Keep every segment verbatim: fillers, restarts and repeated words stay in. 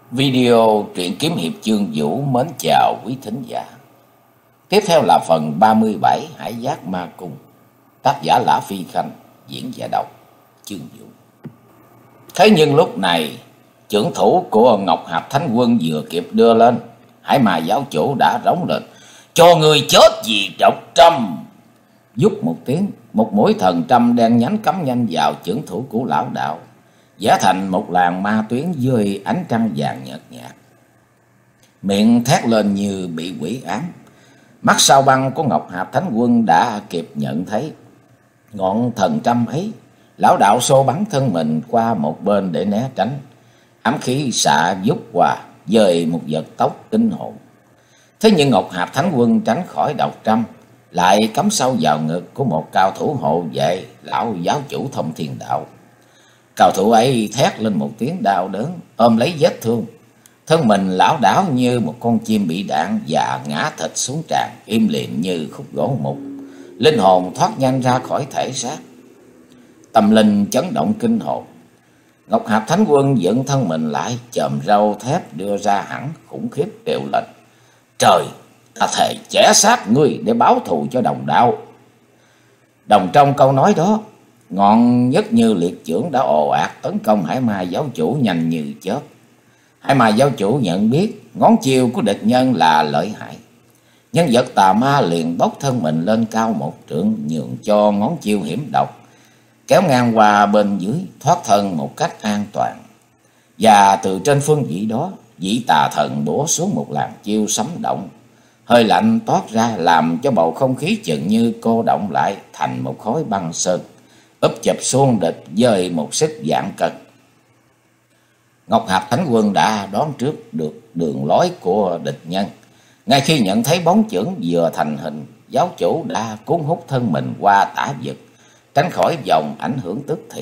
Video truyện kiếm hiệp chương Vũ mến chào quý thính giả. Tiếp theo là phần ba mươi bảy Hải Giác Ma Cung. Tác giả Lã Phi Khanh, diễn giả đọc chương Vũ. Thế nhưng lúc này, trưởng thủ của Ngọc Hạp Thánh Quân vừa kịp đưa lên, Hải Ma giáo chủ đã rống lên: "Cho người chết vì độc trăm!" Vút một tiếng, một mũi thần trăm đen nhánh cắm nhanh vào trưởng thủ của lão đạo, vẽ thành một làn ma tuyến dưới ánh trăng vàng nhợt nhạt. Miệng thét lên như bị quỷ ám. Mắt sao băng của Ngọc Hạp Thánh Quân đã kịp nhận thấy ngọn thần trăm ấy. Lão đạo xô bắn thân mình qua một bên để né tránh. Ám khí xạ vút qua, dời một vật tốc kinh hồn. Thế nhưng Ngọc Hạp Thánh Quân tránh khỏi độc trăm, lại cắm sâu vào ngực của một cao thủ hộ vệ lão giáo chủ Thông Thiên Đạo. Cao thủ ấy thét lên một tiếng đau đớn, ôm lấy vết thương. Thân mình lão đảo như một con chim bị đạn và ngã thịt xuống tràn, im lìm như khúc gỗ mục. Linh hồn thoát nhanh ra khỏi thể xác. Tâm linh chấn động kinh hồn. Ngọc Hạp Thánh Quân dựng thân mình lại, chòm râu thép đưa ra hẳn khủng khiếp kêu lên: "Trời, ta thề chẻ xác ngươi để báo thù cho đồng đạo." Đồng trong câu nói đó, ngọn Nhất Như Liệt Chưởng đã ồ ạt tấn công Hải Ma giáo chủ nhanh như chớp. Hải Ma giáo chủ nhận biết ngón chiêu của địch nhân là lợi hại. Nhân vật tà ma liền bốc thân mình lên cao một trượng, nhường cho ngón chiêu hiểm độc, kéo ngang qua bên dưới, thoát thân một cách an toàn. Và từ trên phương vị đó, vị tà thần bổ xuống một làn chiêu sấm động. Hơi lạnh toát ra làm cho bầu không khí chừng như cô động lại thành một khối băng sơn, úp chụp xuống địch với một sức vạn cân. Ngọc Hạp Thánh Quân đã đoán trước được đường lối của địch nhân. Ngay khi nhận thấy bóng chưởng vừa thành hình, giáo chủ đã cuốn hút thân mình qua tả vực, tránh khỏi vòng ảnh hưởng tức thì.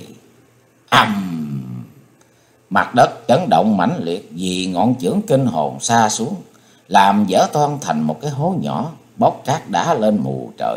Ầm! Mặt đất chấn động mãnh liệt vì ngọn chưởng kinh hồn sa xuống, làm vỡ toang thành một cái hố nhỏ, bốc rác đá lên mù trời.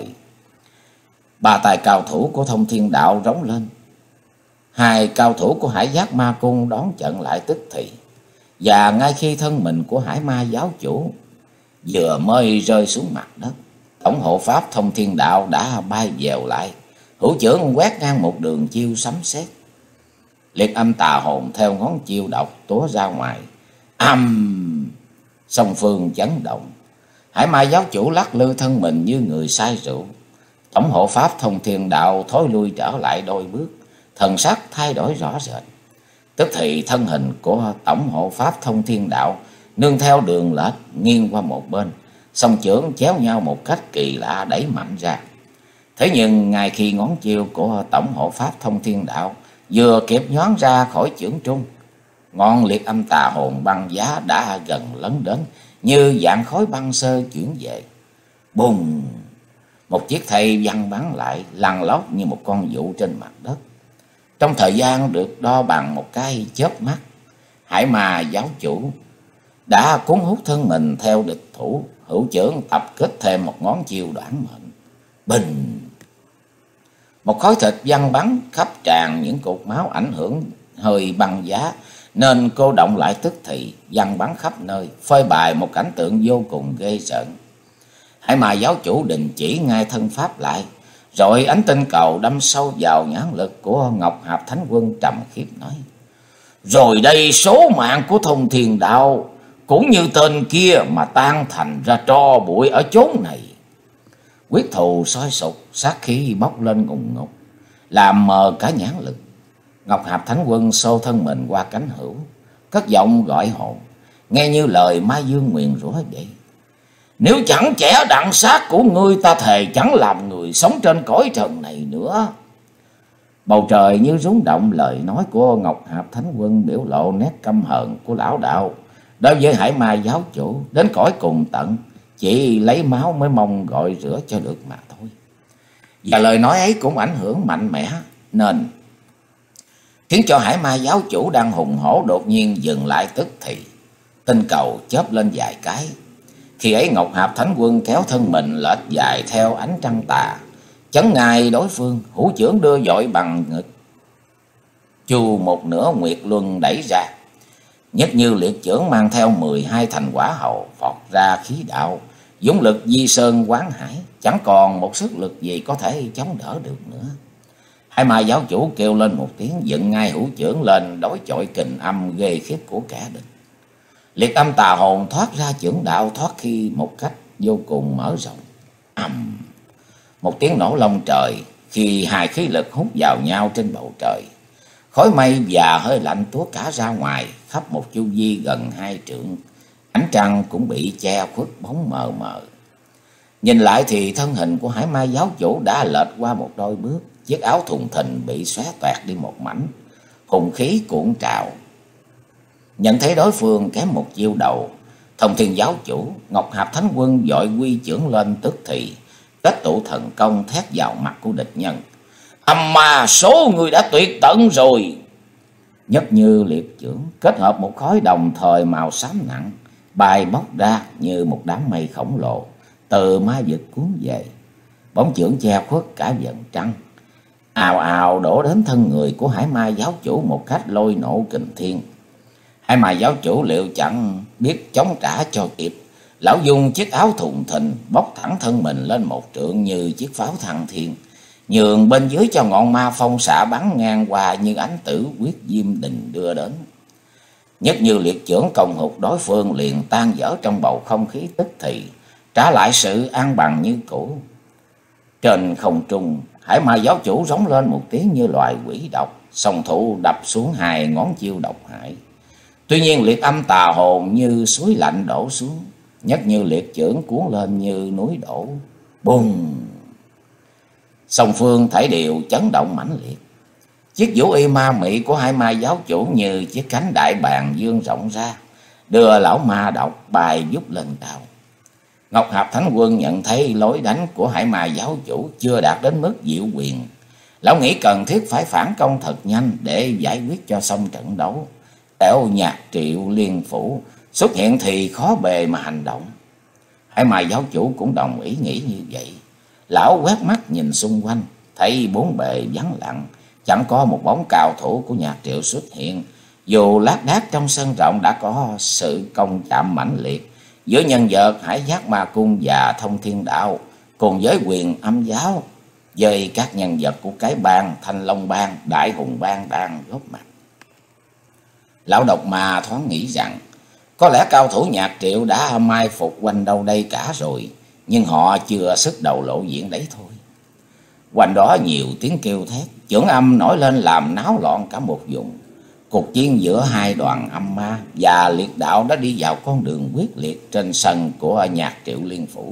Ba tài cao thủ của Thông Thiên Đạo rống lên. Hai cao thủ của Hải Giác Ma Cung đón trận lại tức thì. Và ngay khi thân mình của Hải Ma giáo chủ vừa mới rơi xuống mặt đất, tổng hộ pháp Thông Thiên Đạo đã bay vèo lại, hữu chưởng quét ngang một đường chiêu sấm sét. Liệt âm tà hồn theo ngón chiêu độc túa ra ngoài. Âm! Song phương chấn động. Hải Ma giáo chủ lắc lư thân mình như người say rượu. Tổng hộ pháp Thông Thiên Đạo thối lui trở lại đôi bước, thần sắc thay đổi rõ rệt. Tức thì thân hình của tổng hộ pháp Thông Thiên Đạo nương theo đường lệch nghiêng qua một bên, song chưởng chéo nhau một cách kỳ lạ đẩy mạnh ra. Thế nhưng ngay khi ngón chiêu của tổng hộ pháp Thông Thiên Đạo vừa kịp nhoáng ra khỏi chưởng trung, ngọn liệt âm tà hồn băng giá đã gần lấn đến như dạng khói băng sơ chuyển về. Bùng! Một chiếc thây văng bắn lại, lăn lóc như một con dụ trên mặt đất. Trong thời gian được đo bằng một cái chớp mắt, Hải Ma giáo chủ đã cuốn hút thân mình theo địch thủ, hữu chưởng tập kích thêm một ngón chiêu đoản mệnh. Bình! Một khối thịt văng bắn khắp tràn những cục máu ảnh hưởng hơi băng giá, nên cô động lại tức thì, văng bắn khắp nơi, phơi bày một cảnh tượng vô cùng ghê rợn. Hải Ma giáo chủ đình chỉ ngay thân pháp lại, rồi ánh tinh cầu đâm sâu vào nhãn lực của Ngọc Hạp Thánh Quân trầm khiếp nói: "Rồi đây số mạng của Thông Thiên Đạo cũng như tên kia mà tan thành ra tro bụi ở chốn này." Quyết thù sôi sục, sát khí bốc lên ngùng ngục, làm mờ cả nhãn lực. Ngọc Hạp Thánh Quân xô thân mình qua cánh hữu, cất giọng gọi hồn, nghe như lời Ma Dương nguyền rủa vậy: "Nếu chẳng chẻ đặng xác của ngươi, ta thề chẳng làm người sống trên cõi trần này nữa." Bầu trời như rung động lời nói của Ngọc Hạp Thánh Quân, biểu lộ nét căm hờn của lão đạo đối với Hải Ma giáo chủ đến cõi cùng tận, chỉ lấy máu mới mong gọi rửa cho được mà thôi. Và lời nói ấy cũng ảnh hưởng mạnh mẽ, nên khiến cho Hải Ma giáo chủ đang hùng hổ đột nhiên dừng lại tức thì. Tinh cầu chớp lên vài cái. Khi ấy Ngọc Hạp Thánh Quân kéo thân mình lệch dài theo ánh trăng tà, chấn ngài đối phương, hữu chưởng đưa dội bằng ngực chu một nửa nguyệt luân đẩy ra. Nhất Như Liệt Chưởng mang theo mười hai thành quả hầu vọt ra khí đạo, dũng lực di sơn quán hải, chẳng còn một sức lực gì có thể chống đỡ được nữa. Hai ma giáo chủ kêu lên một tiếng, dựng ngay hữu chưởng lên đối chọi kình âm ghê khiếp của kẻ địch. Liệt âm tà hồn thoát ra chưởng đạo thoát khi một cách vô cùng mở rộng. Ầm, một tiếng nổ long trời khi hai khí lực hút vào nhau trên bầu trời. Khói mây và hơi lạnh túa cả ra ngoài, khắp một chu vi gần hai trượng. Ánh trăng cũng bị che khuất bóng mờ mờ. Nhìn lại thì thân hình của Hải Ma giáo chủ đã lệch qua một đôi bước, chiếc áo thùng thình bị xóe toạc đi một mảnh, hùng khí cuộn trào. Nhận thấy đối phương kém một chiêu đầu, Thông Thiên giáo chủ Ngọc Hạp Thánh Quân vội quy chưởng lên tức thì, kết tụ thần công thét vào mặt của địch nhân. Âm ma, số người đã tuyệt tận rồi. Nhất Như Liệt Chưởng kết hợp một khói đồng thời màu xám nặng, bay bốc ra như một đám mây khổng lồ từ ma vực cuốn về. Bóng chưởng che khuất cả vầng trăng, ào ào đổ đến thân người của Hải Ma giáo chủ một cách lôi nổ kình thiên. Hải Ma giáo chủ liệu chẳng biết chống trả cho kịp, lão dùng chiếc áo thùng thình bốc thẳng thân mình lên một trượng như chiếc pháo thăng thiên, nhường bên dưới cho ngọn ma phong xạ bắn ngang qua như ánh tử quyết diêm đình đưa đến. Nhất Như Liệt Chưởng công hụt đối phương liền tan vỡ trong bầu không khí tức thì, trả lại sự an bằng như cũ. Trên không trung, Hải Ma giáo chủ rống lên một tiếng như loài quỷ độc, song thủ đập xuống hai ngón chiêu độc hại. Tuy nhiên liệt âm tà hồn như suối lạnh đổ xuống, Nhất Như Liệt Chưởng cuốn lên như núi đổ. Bùng! Song phương thảy đều chấn động mãnh liệt. Chiếc vũ y ma mị của Hải Ma giáo chủ như chiếc cánh đại bàng dương rộng ra, đưa lão ma độc bài vút lên cao. Ngọc Hạp Thánh Quân nhận thấy lối đánh của Hải Ma giáo chủ chưa đạt đến mức diệu quyền. Lão nghĩ cần thiết phải phản công thật nhanh để giải quyết cho xong trận đấu. Kẻo Nhạc Triệu Liên Phủ xuất hiện thì khó bề mà hành động. Hải Ma giáo chủ cũng đồng ý nghĩ như vậy. Lão quét mắt nhìn xung quanh, thấy bốn bề vắng lặng, chẳng có một bóng cao thủ của Nhạc Triệu xuất hiện. Dù lác đác trong sân rộng đã có sự công chạm mãnh liệt giữa nhân vật Hải Giác Ma Cung và Thông Thiên Đạo, cùng với Quyền Âm giáo, với các nhân vật của cái bang Thanh Long bang, Đại Hùng bang đang góp mặt. Lão độc ma thoáng nghĩ rằng có lẽ cao thủ Nhạc Triệu đã mai phục quanh đâu đây cả rồi, nhưng họ chưa sức đầu lộ diện đấy thôi. Quanh đó nhiều tiếng kêu thét, chưởng âm nổi lên làm náo loạn cả một vùng. Cuộc chiến giữa hai đoàn âm ma và liệt đạo đã đi vào con đường quyết liệt trên sân của Nhạc Triệu Liên Phủ.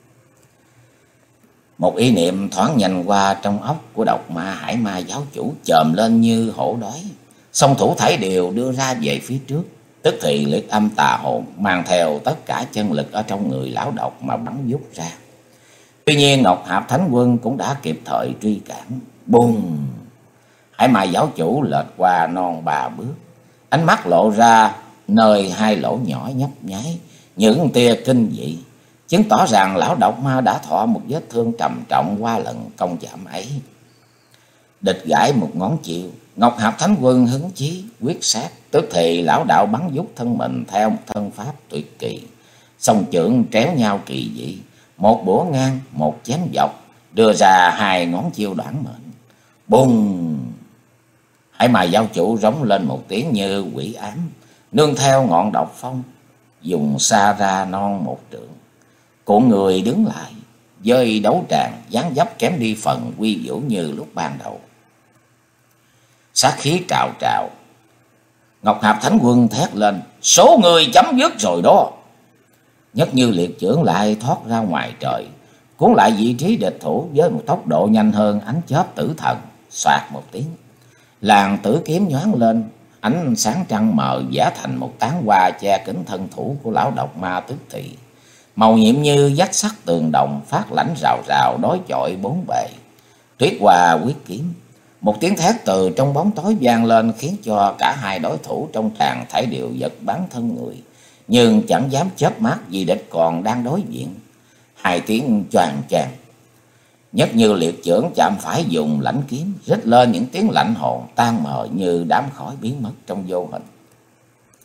Một ý niệm thoáng nhanh qua trong óc của độc ma Hải Ma giáo chủ chồm lên như hổ đói. Song thủ thảy đều đưa ra về phía trước, tức thì liệt âm tà hồn mang theo tất cả chân lực ở trong người lão độc mà bắn vút ra. Tuy nhiên Ngọc Hạp Thánh Quân cũng đã kịp thời truy cản. Bùng! Hải Ma giáo chủ lệch qua non ba bước, ánh mắt lộ ra nơi hai lỗ nhỏ nhấp nháy những tia kinh dị, chứng tỏ rằng lão độc ma đã thọ một vết thương trầm trọng qua lần công chạm ấy. Địch gãi một ngón chiều, Ngọc Hạp Thánh Quân hứng chí quyết sát, tức thì lão đạo bắn vút thân mình theo một thân pháp tuyệt kỳ, song chưởng tréo nhau kỳ dị, một bủa ngang, một chém dọc, đưa ra hai ngón chiêu đoản mệnh. Bùng! Hải Ma giáo chủ rống lên một tiếng như quỷ ám, nương theo ngọn độc phong, dùng xa ra non một trượng, cuộn người đứng lại, với đấu tràng dáng dấp kém đi phần quy vũ như lúc ban đầu. Sát khí trào trào, Ngọc Hạp Thánh Quân thét lên, số người chấm dứt rồi đó. Nhất Như Liệt Chưởng lại thoát ra ngoài trời, cuốn lại vị trí địch thủ với một tốc độ nhanh hơn ánh chớp tử thần. Xoạt một tiếng, làn tử kiếm nhoáng lên, ánh sáng trăng mờ vẽ thành một tán hoa che kín thân thủ của lão độc ma tức thì. Màu nhiệm như vách sắt tường đồng phát lãnh rào rào đối chọi bốn bề. Tuyết hoa quyết kiếm, một tiếng thét từ trong bóng tối vang lên khiến cho cả hai đối thủ trong tràng thảy đều giật bắn thân người, nhưng chẳng dám chớp mắt vì địch còn đang đối diện. Hai tiếng choàng choàng, Nhất Như Liệt Chưởng chạm phải dùng lãnh kiếm, rít lên những tiếng lạnh hồn tan mờ như đám khói biến mất trong vô hình.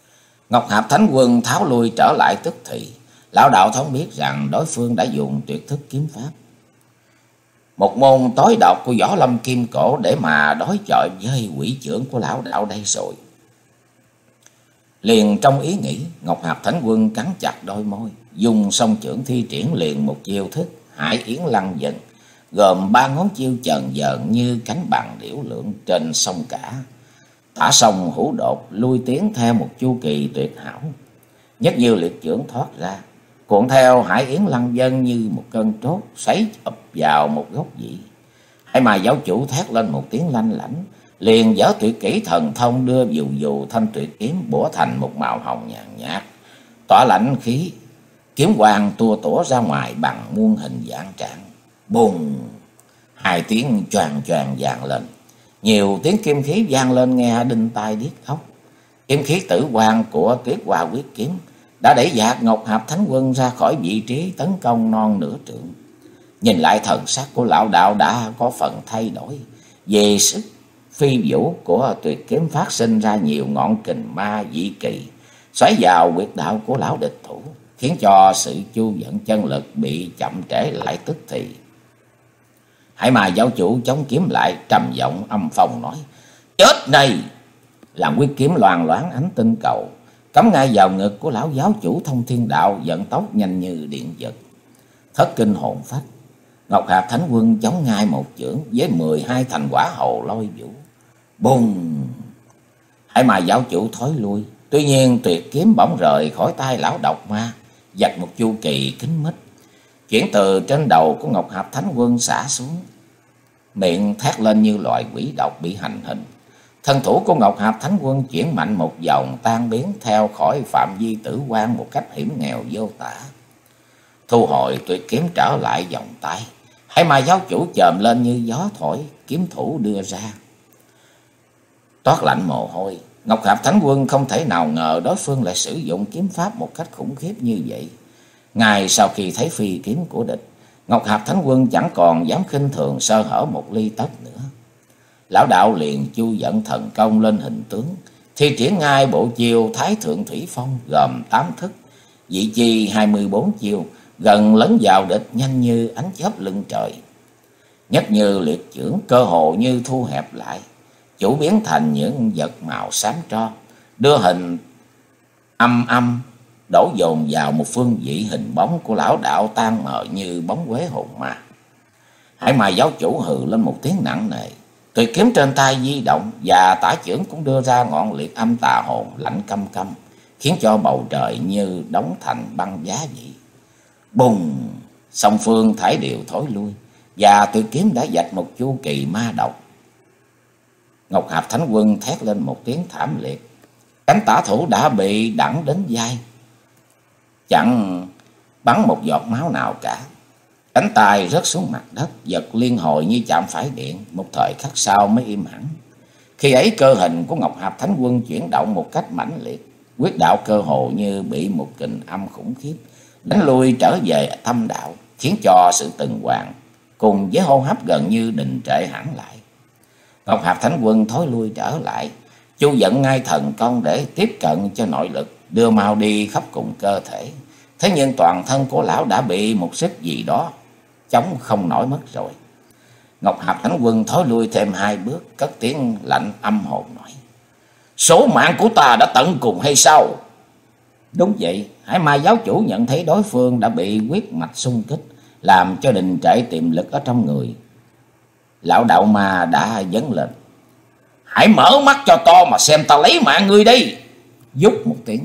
Ngọc Hạp Thánh Quân tháo lui trở lại tức thì. Lão đạo thống biết rằng đối phương đã dùng tuyệt thức kiếm pháp, một môn tối độc của võ lâm kim cổ, để mà đối chọi với quỷ chưởng của lão đạo đây rồi. Liền trong ý nghĩ, Ngọc Hạp Thánh Quân cắn chặt đôi môi, dùng song chưởng thi triển liền một chiêu thức Hải Yến Lăng Dần, gồm ba ngón chiêu chần dần như cánh bằng điểu lượn trên sông cả. Thả sông hữu đột, lui tiến theo một chu kỳ tuyệt hảo. Nhất như liệt chưởng thoát ra, cuộn theo Hải Yến Lăng Dân như một cơn trốt, xoáy ập vào một góc dĩ. Hai mà giáo chủ thét lên một tiếng lanh lảnh, liền dở tuyệt kỹ thần thông, đưa dù dù thanh tuyệt kiếm bủa thành một màu hồng nhàn nhạt, tỏa lãnh khí. Kiếm quang tua tủa ra ngoài bằng muôn hình dạng trạng. Bùng! Hai tiếng choàng choàng vang lên, nhiều tiếng kim khí vang lên nghe đinh tai điếc óc. Kim khí tử quang của Tuyết Hoa Quyết Kiếm đã đẩy dạt Ngọc Hạp Thánh Quân ra khỏi vị trí tấn công non nửa trượng. Nhìn lại thần sắc của lão đạo đã có phần thay đổi. Về sức phi vũ của tuyệt kiếm phát sinh ra nhiều ngọn kình ma dị kỳ, xoáy vào huyệt đạo của lão địch thủ, khiến cho sự chu dẫn chân lực bị chậm trễ lại tức thì. Hải mà giáo chủ chống kiếm lại, trầm giọng âm phong nói: "Chết này!" Làm quyết kiếm loàn loáng ánh tinh cầu, cắm ngay vào ngực của lão giáo chủ Thông Thiên Đạo, vận tốc nhanh như điện giật. Thất kinh hồn phách, Ngọc Hạp Thánh Quân chống ngay một chưởng với mười hai thành quả hầu lôi vũ. Bùng! Hải mà giáo chủ thối lui, tuy nhiên tuyệt kiếm bỗng rời khỏi tay lão độc ma, vạch một chu kỳ kín mít, chuyển từ trên đầu của Ngọc Hạp Thánh Quân xả xuống. Miệng thét lên như loài quỷ độc bị hành hình. Thân thủ của Ngọc Hạp Thánh Quân chuyển mạnh một vòng, tan biến theo khỏi phạm vi tử quan một cách hiểm nghèo vô tả. Thu hồi tuyệt kiếm trở lại vòng tay, Hải mà giáo chủ chồm lên như gió thổi, kiếm thủ đưa ra. Toát lạnh mồ hôi, Ngọc Hạp Thánh Quân không thể nào ngờ đối phương lại sử dụng kiếm pháp một cách khủng khiếp như vậy. Ngay sau khi thấy phi kiếm của địch, Ngọc Hạp Thánh Quân chẳng còn dám khinh thường sơ hở một ly tấc nữa. Lão đạo liền chu dẫn thần công lên hình tướng, thi triển ngay bộ chiêu Thái Thượng Thủy Phong gồm tám thức, vị chi hai mươi bốn chiêu, gần lấn vào địch nhanh như ánh chớp lưng trời. Nhất như liệt chưởng cơ hồ như thu hẹp lại, chủ biến thành những vật màu xám tro, đưa hình âm âm đổ dồn vào một phương vị, hình bóng của lão đạo tan mờ như bóng quế hồn ma. Hải mà giáo chủ hừ lên một tiếng nặng nề, tuyệt kiếm trên tay di động và tả chưởng cũng đưa ra ngọn liệt âm tà hồn lạnh căm căm, khiến cho bầu trời như đóng thành băng giá vậy. Bùng! Song phương thải đều thối lui, và tuyệt kiếm đã vạch một chu kỳ ma độc. Ngọc Hạp Thánh Quân thét lên một tiếng thảm liệt, cánh tả thủ đã bị đẳng đến vai, chẳng bắn một giọt máu nào cả. Cánh tay rớt xuống mặt đất, giật liên hồi như chạm phải điện, một thời khắc sau mới im hẳn. Khi ấy cơ hình của Ngọc Hạp Thánh Quân chuyển động một cách mãnh liệt, quyết đạo cơ hồ như bị một kình âm khủng khiếp đánh lui trở về thâm đạo, khiến cho sự tuần hoàn cùng với hô hấp gần như đình trệ hẳn lại. Ngọc Hạp Thánh Quân thối lui trở lại, chu dẫn ngay thần công để tiếp cận cho nội lực, đưa mau đi khắp cùng cơ thể. Thế nhưng toàn thân của lão đã bị một sức gì đó chống không nổi mất rồi. Ngọc Hạp Thánh Quân thối lui thêm hai bước, cất tiếng lạnh âm hồn nói: "Số mạng của ta đã tận cùng hay sao?" Đúng vậy, Hải Ma giáo chủ nhận thấy đối phương đã bị huyết mạch xung kích, làm cho đình trệ tiềm lực ở trong người. Lão đạo ma đã dấn lên: "Hãy mở mắt cho to mà xem ta lấy mạng ngươi đi!" Vút một tiếng,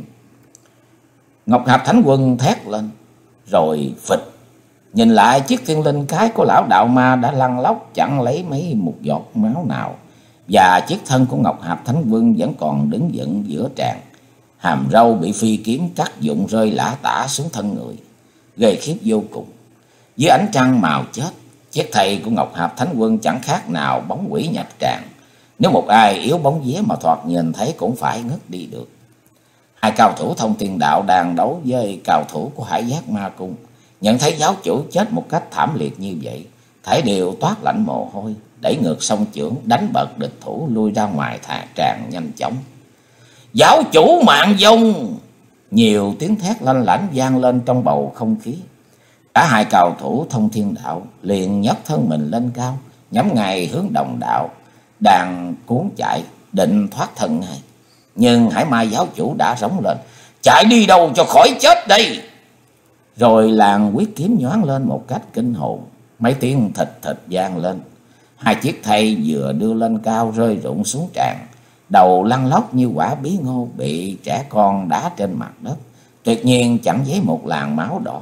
Ngọc Hạp Thánh Quân thét lên, rồi phịch. Nhìn lại, chiếc thiên linh cái của lão đạo ma đã lăn lóc chẳng lấy mấy một giọt máu nào, và chiếc thân của Ngọc Hạp Thánh Quân vẫn còn đứng vững giữa tràn. Hàm râu bị phi kiếm cắt dụng rơi lả tả xuống thân người, ghê khiếp vô cùng. Dưới ánh trăng màu chết, chiếc thầy của Ngọc Hạp Thánh Quân chẳng khác nào bóng quỷ nhập tràn. Nếu một ai yếu bóng vía mà thoạt nhìn thấy cũng phải ngất đi được. Hai cao thủ Thông Thiên Đạo đang đấu với cao thủ của Hải Giác Ma Cung, nhận thấy giáo chủ chết một cách thảm liệt như vậy, thảy đều toát lạnh mồ hôi, đẩy ngược song chưởng đánh bật địch thủ lui ra ngoài thà tràn nhanh chóng. Giáo chủ Mạng Vong! Nhiều tiếng thét lanh lảnh vang lên trong bầu không khí. Cả hai cao thủ Thông Thiên Đạo liền nhấc thân mình lên cao, nhắm ngay hướng Đồng Đạo đang cuốn chạy, định thoát thân ngay. Nhưng Hải Ma giáo chủ đã rống lên: chạy đi đâu cho khỏi chết đây! Rồi làn quyết kiếm nhoáng lên một cách kinh hồn, mấy tiếng thịt thịt vang lên. Hai chiếc thây vừa đưa lên cao rơi rụng xuống tràn, đầu lăn lóc như quả bí ngô bị trẻ con đá trên mặt đất, tuyệt nhiên chẳng giấy một làn máu đỏ.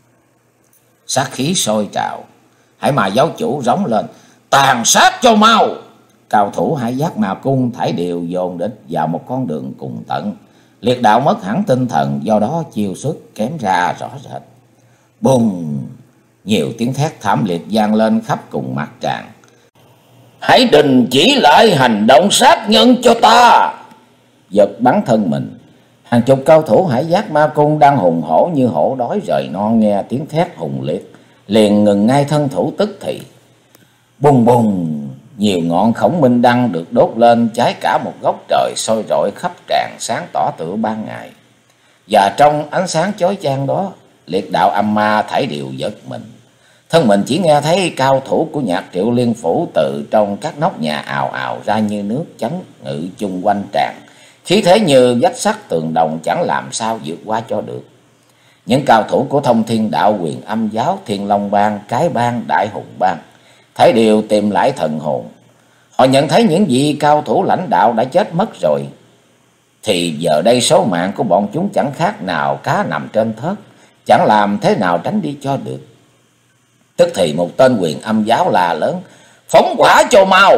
Sát khí sôi trào, Hải Ma giáo chủ rống lên: tàn sát cho mau! Cao thủ Hải Giác Ma Cung thảy đều dồn địch vào một con đường cùng tận. Liệt Đạo mất hẳn tinh thần, do đó chiêu xuất kém ra rõ rệt. Bùng! Nhiều tiếng thét thảm liệt vang lên khắp cùng mặt tràng. Hãy đình chỉ lại hành động sát nhân cho ta! Giật bắn thân mình, hàng chục cao thủ Hải Giác Ma Cung đang hùng hổ như hổ đói rời non nghe tiếng thét hùng liệt, liền ngừng ngay thân thủ tức thì. Bùng bùng! Nhiều ngọn khổng minh đăng được đốt lên cháy cả một góc trời, soi rọi khắp tràng sáng tỏ tựa ban ngày. Và trong ánh sáng chói chang đó, Liệt Đạo âm ma thảy đều giật mình. Thân mình chỉ nghe thấy cao thủ của Nhạc Triệu Liên Phủ từ trong các nóc nhà ào ào ra như nước chấn ngự chung quanh tràng, khí thế như vách sắt tường đồng chẳng làm sao vượt qua cho được. Những cao thủ của Thông Thiên Đạo, Huyền Âm Giáo, Thiên Long Bang, Cái Bang, Đại Hùng Bang thấy đều tìm lại thần hồn. Họ nhận thấy những vị cao thủ lãnh đạo đã chết mất rồi, thì giờ đây số mạng của bọn chúng chẳng khác nào cá nằm trên thớt, chẳng làm thế nào tránh đi cho được. Tức thì một tên Huyền Âm Giáo la lớn: phóng hỏa cho mau!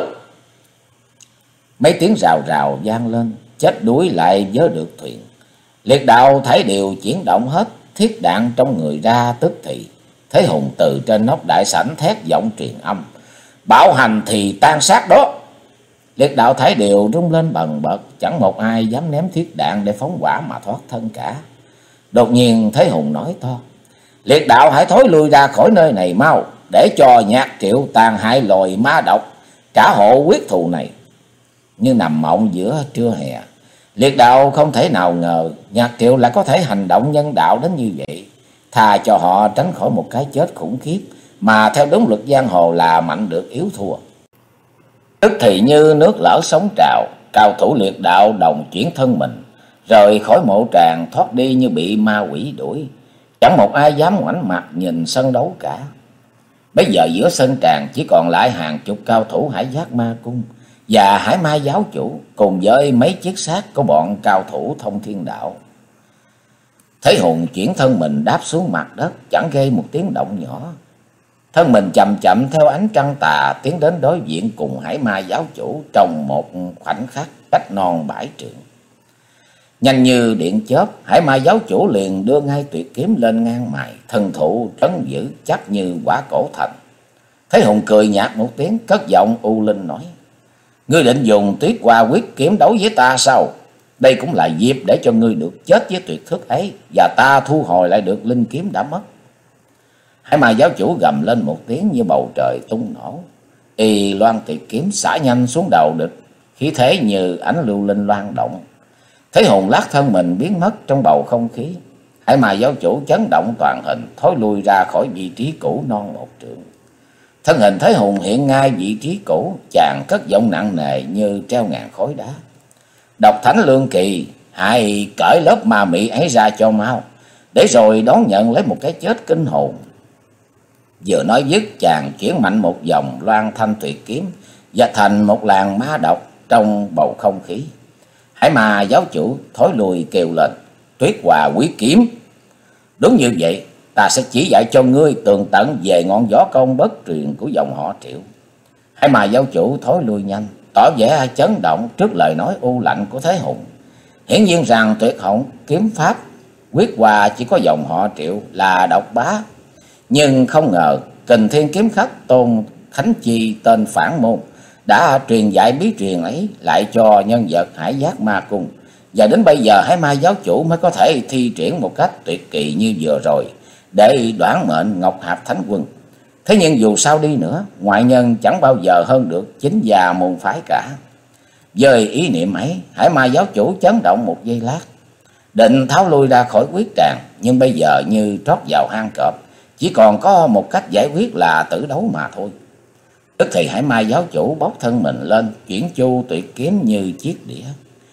Mấy tiếng rào rào vang lên, chết đuối lại vớ được thuyền. Liệt Đạo thấy đều chuyển động hết thiết đạn trong người ra, tức thì Thế Hùng từ trên nóc đại sảnh thét giọng truyền âm: bạo hành thì tan sát đó! Liệt Đạo thấy đều rung lên bần bật, chẳng một ai dám ném thiết đạn để phóng hỏa mà thoát thân cả. Đột nhiên Thế Hùng nói to: Liệt Đạo hãy thối lui ra khỏi nơi này mau, để cho Nhạc Triệu tàn hại loài ma độc trả hộ quyết thù này. Như nằm mộng giữa trưa hè, Liệt Đạo không thể nào ngờ Nhạc Triệu lại có thể hành động nhân đạo đến như vậy. Thà cho họ tránh khỏi một cái chết khủng khiếp, mà theo đúng luật giang hồ là mạnh được yếu thua. Tức thì như nước lở sóng trào, cao thủ Liệt Đạo đồng chuyển thân mình, rời khỏi mộ tràng thoát đi như bị ma quỷ đuổi. Chẳng một ai dám ngoảnh mặt nhìn sân đấu cả. Bây giờ giữa sân tràng chỉ còn lại hàng chục cao thủ Hải Giác Ma Cung và Hải Ma giáo chủ, cùng với mấy chiếc xác của bọn cao thủ Thông Thiên Đạo. Thế Hùng chuyển thân mình đáp xuống mặt đất, chẳng gây một tiếng động nhỏ. Thân mình chậm chậm theo ánh trăng tà tiến đến đối diện cùng Hải Ma giáo chủ trong một khoảnh khắc cách non bãi trượng. Nhanh như điện chớp, Hải Ma giáo chủ liền đưa ngay tuyệt kiếm lên ngang mài, thân thủ trấn giữ chắc như quả cổ thành. Thế Hùng cười nhạt một tiếng, cất giọng u linh nói: ngươi định dùng Tuyết Hoa quyết kiếm đấu với ta sao? Đây cũng là dịp để cho ngươi được chết với tuyệt thức ấy, và ta thu hồi lại được linh kiếm đã mất. Hải Ma giáo chủ gầm lên một tiếng như bầu trời tung nổ. Y loan tuyệt kiếm xả nhanh xuống đầu địch, khí thế như ánh lưu linh loan động. Thế Hùng lát thân mình biến mất trong bầu không khí. Hải Ma giáo chủ chấn động toàn hình, thối lui ra khỏi vị trí cũ non một trượng. Thân hình Thế Hùng hiện ngay vị trí cũ, chàng cất giọng nặng nề như treo ngàn khối đá: Độc Thánh Lương Kỳ, hãy cởi lớp ma mị ấy ra cho mau, để rồi đón nhận lấy một cái chết kinh hồn. Vừa nói dứt, chàng chuyển mạnh một vòng loan thanh tuyệt kiếm và thành một làn ma độc trong bầu không khí. Hải Ma giáo chủ thối lùi kêu lên: Tuyết Hoa quyết kiếm! Đúng như vậy, ta sẽ chỉ dạy cho ngươi tường tận về ngọn võ công bất truyền của dòng họ Triệu. Hải Ma giáo chủ thối lui nhanh, tỏ vẻ chấn động trước lời nói u lạnh của Thế Hùng. Hiển nhiên rằng tuyệt họng kiếm pháp quyết Hoa chỉ có dòng họ Triệu là độc bá. Nhưng không ngờ Kình Thiên kiếm khách Tôn Khánh Chi tên phản môn đã truyền dạy bí truyền ấy lại cho nhân vật Hải Giác Ma Cung. Và đến bây giờ Hải Ma giáo chủ mới có thể thi triển một cách tuyệt kỳ như vừa rồi để đoán mệnh Ngọc Hạp Thánh Quân. Thế nhưng dù sao đi nữa, ngoại nhân chẳng bao giờ hơn được chính già môn phái cả. Với ý niệm ấy, Hải Ma giáo chủ chấn động một giây lát, định tháo lui ra khỏi quyết tràng, nhưng bây giờ như trót vào hang cọp, chỉ còn có một cách giải quyết là tử đấu mà thôi. Tức thì Hải Ma giáo chủ bốc thân mình lên, chuyển chu tuyệt kiếm như chiếc đĩa,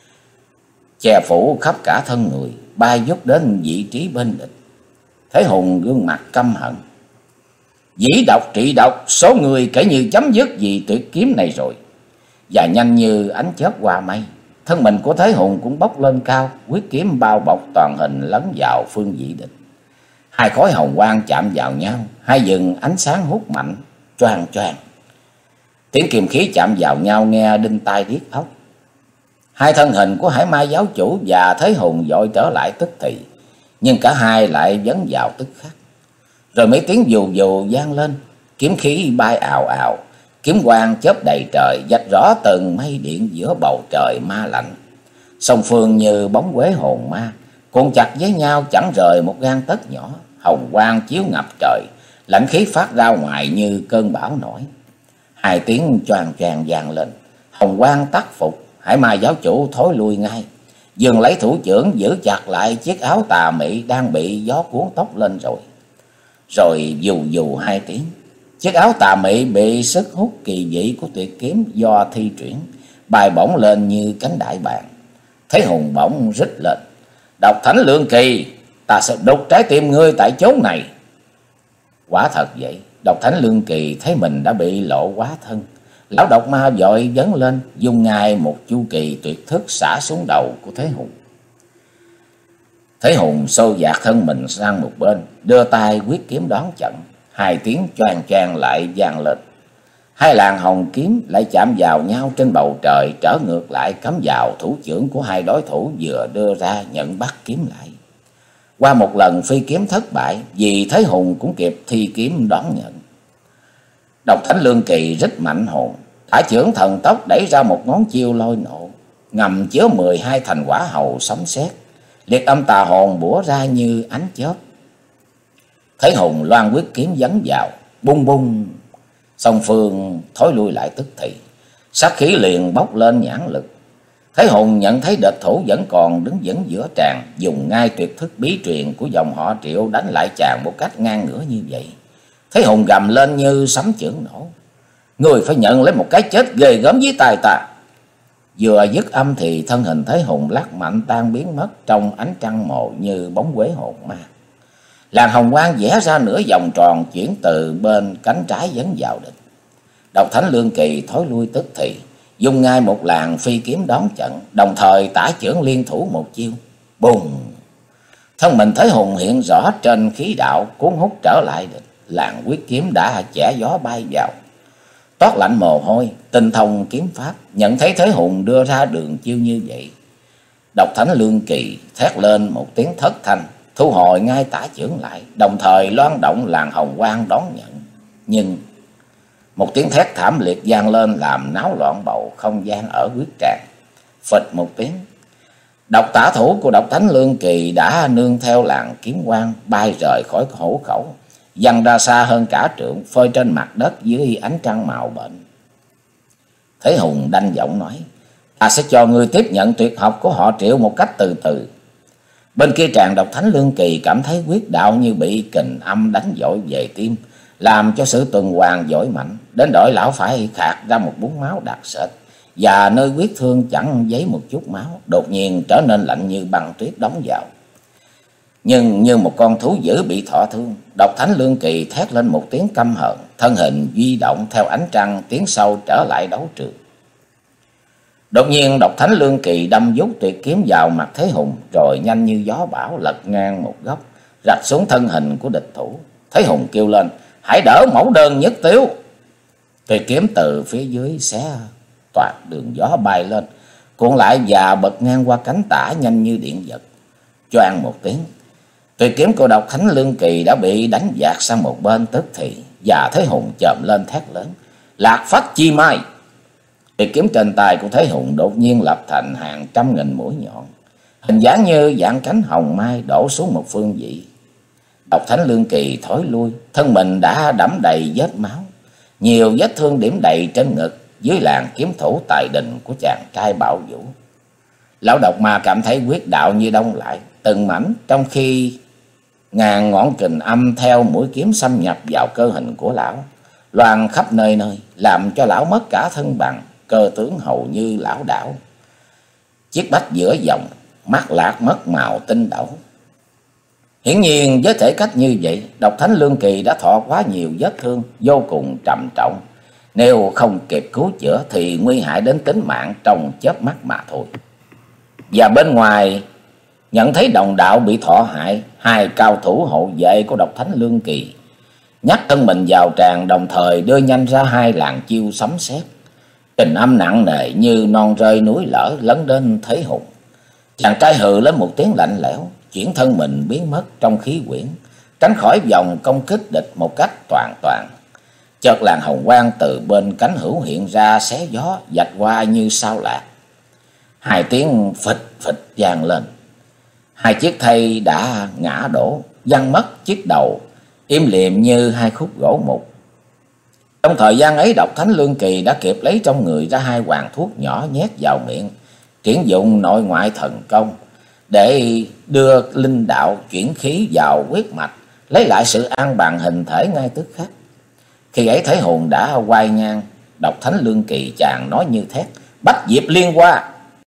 che phủ khắp cả thân người, bay vút đến vị trí bên địch. Thế Hùng gương mặt căm hận. Dĩ độc trị độc, số người kể như chấm dứt vì tuyệt kiếm này rồi. Và nhanh như ánh chớp qua mây, thân mình của Thế Hùng cũng bốc lên cao, quyết kiếm bao bọc toàn hình lấn vào phương vị địch. Hai khối hồng quang chạm vào nhau, hai dừng ánh sáng hút mạnh, choang choang. Tiếng kim khí chạm vào nhau nghe đinh tai điếc óc. Hai thân hình của Hải Ma giáo chủ và Thế Hùng vội trở lại tức thì, nhưng cả hai lại vấn vào tức khắc. Rồi mấy tiếng dù dù vang lên, kiếm khí bay ào ào, kiếm quang chớp đầy trời, vạch rõ từng mây điện giữa bầu trời ma lạnh. Song phương như bóng quế hồn ma, cuộn chặt với nhau chẳng rời một gang tấc nhỏ. Hồng quang chiếu ngập trời, lạnh khí phát ra ngoài như cơn bão nổi. Hai tiếng choàng choàng vang lên, hồng quang tắt phục. Hải Ma giáo chủ thối lui ngay, dừng lấy thủ chưởng giữ chặt lại chiếc áo tà mị đang bị gió cuốn tóc lên rồi. Rồi dù dù hai tiếng, chiếc áo tà mị bị sức hút kỳ dị của tuyệt kiếm do thi triển, bay bổng lên như cánh đại bàng. Thế Hùng bỗng rít lên: Độc Thánh Lương Kỳ, ta sẽ đục trái tim ngươi tại chốn này. Quả thật vậy, Độc Thánh Lương Kỳ thấy mình đã bị lộ quá thân. Lão độc ma vội dấn lên, dùng ngay một chu kỳ tuyệt thức xả xuống đầu của Thế Hùng. Thế Hùng xô dạt thân mình sang một bên, đưa tay quyết kiếm đón trận. Hai tiếng choàng choàng lại vang lên. Hai làn hồng kiếm lại chạm vào nhau trên bầu trời, trở ngược lại cắm vào thủ chưởng của hai đối thủ vừa đưa ra nhận bắt kiếm lại. Qua một lần phi kiếm thất bại, vì Thế Hùng cũng kịp thi kiếm đón nhận. Độc Thánh Lương Kỳ rít mạnh hồn, thả chưởng thần tốc đẩy ra một ngón chiêu lôi nộ, ngầm chứa mười hai thành quả hầu sấm sét, liệt âm tà hồn bủa ra như ánh chớp. Thế Hùng loan quyết kiếm dấn vào, bung bung, song phương thối lui lại tức thì, sát khí liền bốc lên nhãn lực. Thế Hùng nhận thấy địch thủ vẫn còn đứng vững giữa tràng, dùng ngay tuyệt thức bí truyền của dòng họ Triệu đánh lại chàng một cách ngang ngửa như vậy. Thế Hùng gầm lên như sấm chưởng nổ: Người phải nhận lấy một cái chết ghê gớm dưới tay ta. Vừa dứt âm thì thân hình Thế Hùng lắc mạnh tan biến mất trong ánh trăng mồ như bóng quế hồn ma. Làn hồng quang vẽ ra nửa vòng tròn, chuyển từ bên cánh trái dẫn vào địch. Độc Thánh Lương Kỳ thối lui tức thì, dùng ngay một làn phi kiếm đón trận, đồng thời tả chưởng liên thủ một chiêu, bùng. Thân mình Thế Hùng hiện rõ trên khí đạo, cuốn hút trở lại địch. Làn quyết kiếm đã chẻ gió bay vào, toát lạnh mồ hôi, tinh thông kiếm pháp. Nhận thấy Thế Hùng đưa ra đường chiêu như vậy, Độc Thánh Lương Kỳ thét lên một tiếng thất thanh, thu hồi ngay tả chưởng lại, đồng thời loan động làn hồng quang đón nhận. Nhưng một tiếng thét thảm liệt vang lên làm náo loạn bầu không gian ở quyết tràng. Phịch một tiếng, độc tả thủ của Độc Thánh Lương Kỳ đã nương theo làn kiếm quang bay rời khỏi hổ khẩu, văng ra xa hơn cả trượng, phơi trên mặt đất dưới ánh trăng màu bệnh. Thế Hùng đanh giọng nói: Ta sẽ cho ngươi tiếp nhận tuyệt học của họ Triệu một cách từ từ. Bên kia tràng, Độc Thánh Lương Kỳ cảm thấy quyết đạo như bị kình âm đánh dội về tim, làm cho sự tuần hoàn dội mạnh, đến đổi lão phải khạc ra một búng máu đặc sệt, và nơi huyết thương chẳng giấy một chút máu, đột nhiên trở nên lạnh như băng tuyết đóng vào. Nhưng như một con thú dữ bị thọ thương, Độc Thánh Lương Kỳ thét lên một tiếng căm hận, thân hình di động theo ánh trăng tiến sâu trở lại đấu trường. Đột nhiên Độc Thánh Lương Kỳ đâm vút tuyệt kiếm vào mặt Thế Hùng, rồi nhanh như gió bão lật ngang một góc, rạch xuống thân hình của địch thủ. Thế Hùng kêu lên: Hãy đỡ mẫu đơn nhất tiếu. Tuyệt kiếm từ phía dưới xé toạc đường gió bay lên, cuộn lại và bật ngang qua cánh tả nhanh như điện giật. Choang một tiếng, tuyệt kiếm của Độc Thánh Lương Kỳ đã bị đánh dạt sang một bên tức thì, và Thế Hùng chồm lên thét lớn: Lạc Phách Chi Mai! Tuyệt kiếm trên tay của Thế Hùng đột nhiên lập thành hàng trăm nghìn mũi nhọn, hình dáng như dạng cánh hồng mai đổ xuống một phương vị. Độc Thánh Lương Kỳ thối lui, thân mình đã đẫm đầy vết máu, nhiều vết thương điểm đầy trên ngực, dưới làn kiếm thủ tài đình của chàng trai Bảo Vũ. Lão độc ma cảm thấy huyết đạo như đông lại từng mảnh, trong khi ngàn ngọn kình âm theo mũi kiếm xâm nhập vào cơ hình của lão, loàn khắp nơi nơi, làm cho lão mất cả thân bằng, cơ tướng hầu như lão đảo. Chiếc bách giữa dòng, mắt lạc mất màu tinh đẩu. Hiển nhiên với thể cách như vậy, Độc Thánh Lương Kỳ đã thọ quá nhiều vết thương vô cùng trầm trọng. Nếu không kịp cứu chữa thì nguy hại đến tính mạng trong chớp mắt mà thôi. Và bên ngoài nhận thấy đồng đạo bị thọ hại, hai cao thủ hộ vệ của Độc Thánh Lương Kỳ nhắc thân mình vào tràng, đồng thời đưa nhanh ra hai làn chiêu sấm sét, kình âm nặng nề như non rơi núi lở lấn đến Thế Hùng. Chàng trai hừ lên một tiếng lạnh lẽo, chuyển thân mình biến mất trong khí quyển, tránh khỏi vòng công kích địch một cách toàn toàn. Chợt làn hồng quang từ bên cánh hữu hiện ra, xé gió vạch qua như sao lạc. Hai tiếng phịch phịch vang lên, hai chiếc thây đã ngã đổ, văng mất chiếc đầu, im lìm như hai khúc gỗ mục. Trong thời gian ấy, Độc Thánh Lương Kỳ đã kịp lấy trong người ra hai hoàng thuốc nhỏ nhét vào miệng, triển dụng nội ngoại thần công để đưa linh đạo chuyển khí vào huyết mạch, lấy lại sự an bằng hình thể ngay tức khắc. Khi ấy Thế Hùng đã quay ngang, Độc Thánh Lương Kỳ chàng nói như thét: "Bách Diệp Liên Hoa!"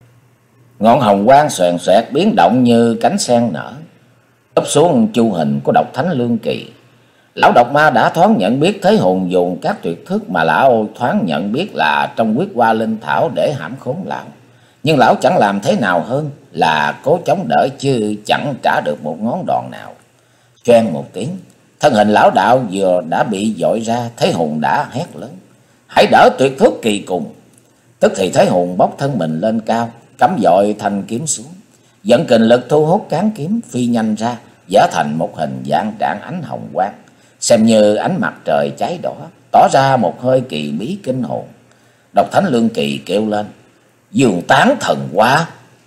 Ngọn hồng quang xoèn xoẹt biến động như cánh sen nở, úp xuống chu hình của Độc Thánh Lương Kỳ. Lão độc ma đã thoáng nhận biết Thế Hùng dùng các tuyệt thức mà lão thoáng nhận biết là trong Huyết Hoa Linh Thảo để hãm khốn lão. Nhưng lão chẳng làm thế nào hơn là cố chống đỡ, chứ chẳng trả được một ngón đòn nào. Choeng một tiếng, thân hình lão đạo vừa đã bị dội ra, Thế Hùng đã hét lớn: "Hãy đỡ tuyệt thức kỳ cùng!" Tức thì Thế Hùng bốc thân mình lên cao, cắm dội thanh kiếm xuống, dẫn kình lực thu hút cán kiếm phi nhanh ra, vẽ thành một hình dạng trạng ánh hồng quang, xem như ánh mặt trời cháy đỏ, tỏ ra một hơi kỳ bí kinh hồn. Độc Thánh Lương Kỳ kêu lên: "Dương Tán Thần Hoa!"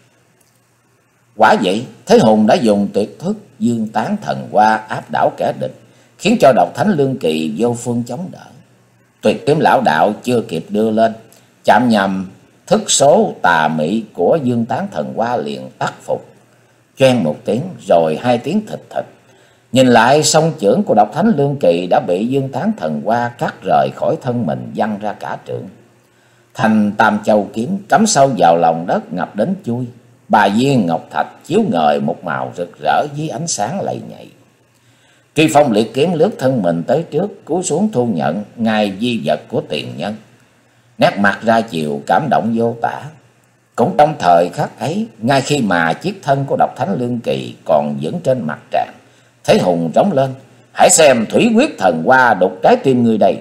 Quả vậy, Thế Hùng đã dùng tuyệt thức Dương Tán Thần Hoa áp đảo kẻ địch, khiến cho Độc Thánh Lương Kỳ vô phương chống đỡ. Tuyệt kiếm lão đạo chưa kịp đưa lên, chạm nhầm thức số tà mị của Dương Tán Thần Hoa liền tắt phục. Choeng một tiếng, rồi hai tiếng thịt thịt. Nhìn lại, song chưởng của Độc Thánh Lương Kỳ đã bị Dương Tán Thần Hoa cắt rời khỏi thân mình, văng ra cả trượng. Thành Tam Châu kiếm cắm sâu vào lòng đất ngập đến chui. Bà viên ngọc thạch chiếu ngời một màu rực rỡ dưới ánh sáng lầy nhầy. Truy Phong liệt kiếm lướt thân mình tới trước, cúi xuống thu nhận ngay di vật của tiền nhân. Nét mặt ra chiều cảm động vô tả. Cũng trong thời khắc ấy, ngay khi mà chiếc thân của Độc Thánh Lương Kỳ còn vững trên mặt tràng, Thế Hùng rống lên: "Hãy xem thủy huyết thần hoa đục trái tim ngươi đây!"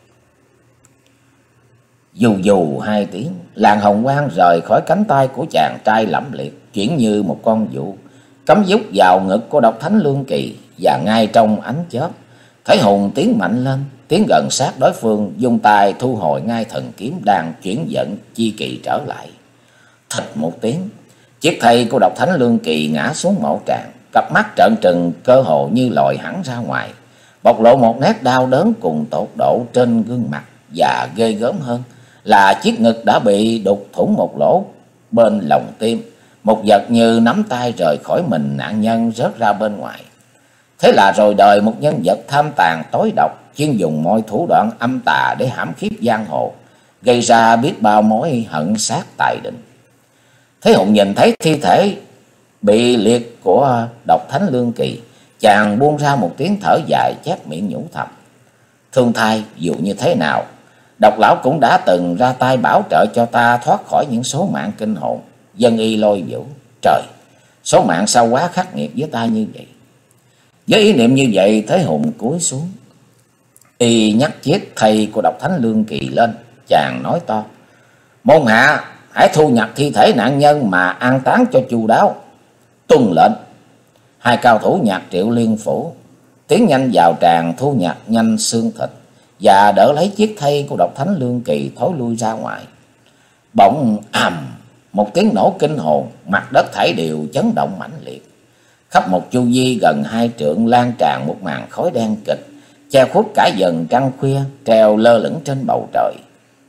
Dù dù hai tiếng, làn hồng quang rời khỏi cánh tay của chàng trai lẫm liệt, chuyển như một con dụ, cắm dút vào ngực của Độc Thánh Lương Kỳ. Và ngay trong ánh chớp, Thế Hùng tiến mạnh lên, tiến gần sát đối phương, dùng tay thu hồi ngay thần kiếm đang chuyển dẫn chi kỳ trở lại. Thịch một tiếng, chiếc thây của Độc Thánh Lương Kỳ ngã xuống mộ tràng, cặp mắt trợn trừng cơ hồ như lòi hẳn ra ngoài, bộc lộ một nét đau đớn cùng tột độ trên gương mặt. Và ghê gớm hơn là chiếc ngực đã bị đục thủng một lỗ bên lồng tim, một vật như nắm tay rời khỏi mình nạn nhân rớt ra bên ngoài. Thế là rồi đời một nhân vật tham tàn tối độc, chuyên dùng mọi thủ đoạn âm tà để hãm khiếp giang hồ, gây ra biết bao mối hận sát tài đình. Thế Hùng nhìn thấy thi thể bị liệt của Độc Thánh Lương Kỳ, chàng buông ra một tiếng thở dài, chép miệng nhủ thầm: "Thương thai dù như thế nào, Độc lão cũng đã từng ra tay bảo trợ cho ta thoát khỏi những số mạng kinh hồn, dân y Lôi Vũ. Trời, số mạng sao quá khắc nghiệt với ta như vậy!" Với ý niệm như vậy, Thế Hùng cúi xuống, y nhắc chiếc thây của Độc Thánh Lương Kỳ lên, chàng nói to: "Môn hạ, hãy thu nhặt thi thể nạn nhân mà an táng cho chu đáo." Tuân lệnh. Hai cao thủ nhạc Triệu Liên Phủ tiến nhanh vào tràng, thu nhặt nhanh xương thịt và đỡ lấy chiếc thây của Độc Thánh Lương Kỳ thối lui ra ngoài. Bỗng ầm một tiếng nổ kinh hồn, mặt đất thảy đều chấn động mãnh liệt. Khắp một chu vi gần hai trượng lan tràn một màn khói đen kịch, che khuất cả dần trăng khuya treo lơ lửng trên bầu trời.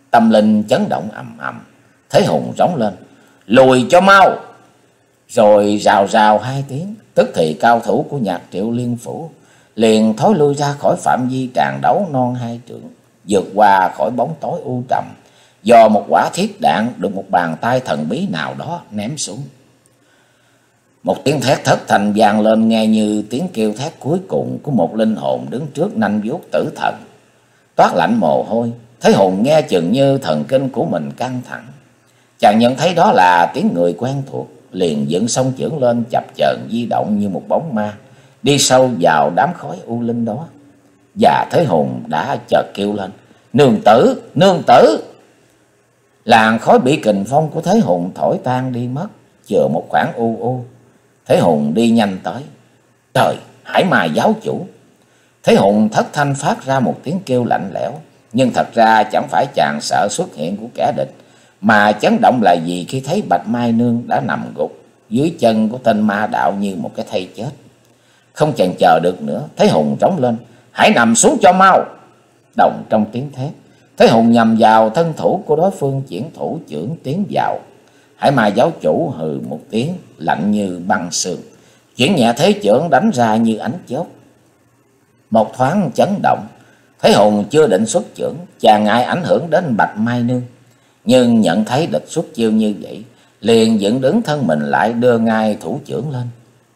Tâm linh chấn động ầm ầm. Thế Hùng rống lên: "Lùi cho mau!" Rồi rào rào hai tiếng, tức thì cao thủ của Nhạc Triệu Liên Phủ liền thối lui ra khỏi phạm vi tràn đấu non hai trượng, vượt qua khỏi bóng tối u trầm, do một quả thiết đạn được một bàn tay thần bí nào đó ném xuống. Một tiếng thét thất thanh vang lên, nghe như tiếng kêu thét cuối cùng của một linh hồn đứng trước nanh vuốt tử thần. Toát lạnh mồ hôi, Thế Hùng nghe chừng như thần kinh của mình căng thẳng. Chàng nhận thấy đó là tiếng người quen thuộc, liền dựng song chưởng lên, chập chờn di động như một bóng ma, đi sâu vào đám khói u linh đó. Và Thế Hùng đã chợt kêu lên: "Nương tử, nương tử!" Làn khói bị kình phong của Thế Hùng thổi tan đi mất, chừa một khoảng u u. Thế Hùng đi nhanh tới. Trời, Hải Ma giáo chủ! Thế Hùng thất thanh phát ra một tiếng kêu lạnh lẽo, nhưng thật ra chẳng phải chàng sợ xuất hiện của kẻ địch, mà chấn động là vì khi thấy Bạch Mai Nương đã nằm gục dưới chân của tên ma đạo như một cái thây chết. Không chần chờ được nữa, Thế Hùng trống lên: "Hãy nằm xuống cho mau!" Đồng trong tiếng thét, Thế Hùng nhằm vào thân thủ của đối phương, chuyển thủ chưởng tiến vào. Hải Ma giáo chủ hừ một tiếng lạnh như băng sương, chuyển nhẹ thế chưởng đánh ra như ánh chớp. Một thoáng chấn động, Thế Hùng chưa định xuất chưởng, chàng ngại ảnh hưởng đến Bạch Mai Nương, nhưng nhận thấy địch xuất chiêu như vậy, liền dựng đứng thân mình lại, đưa ngay thủ chưởng lên.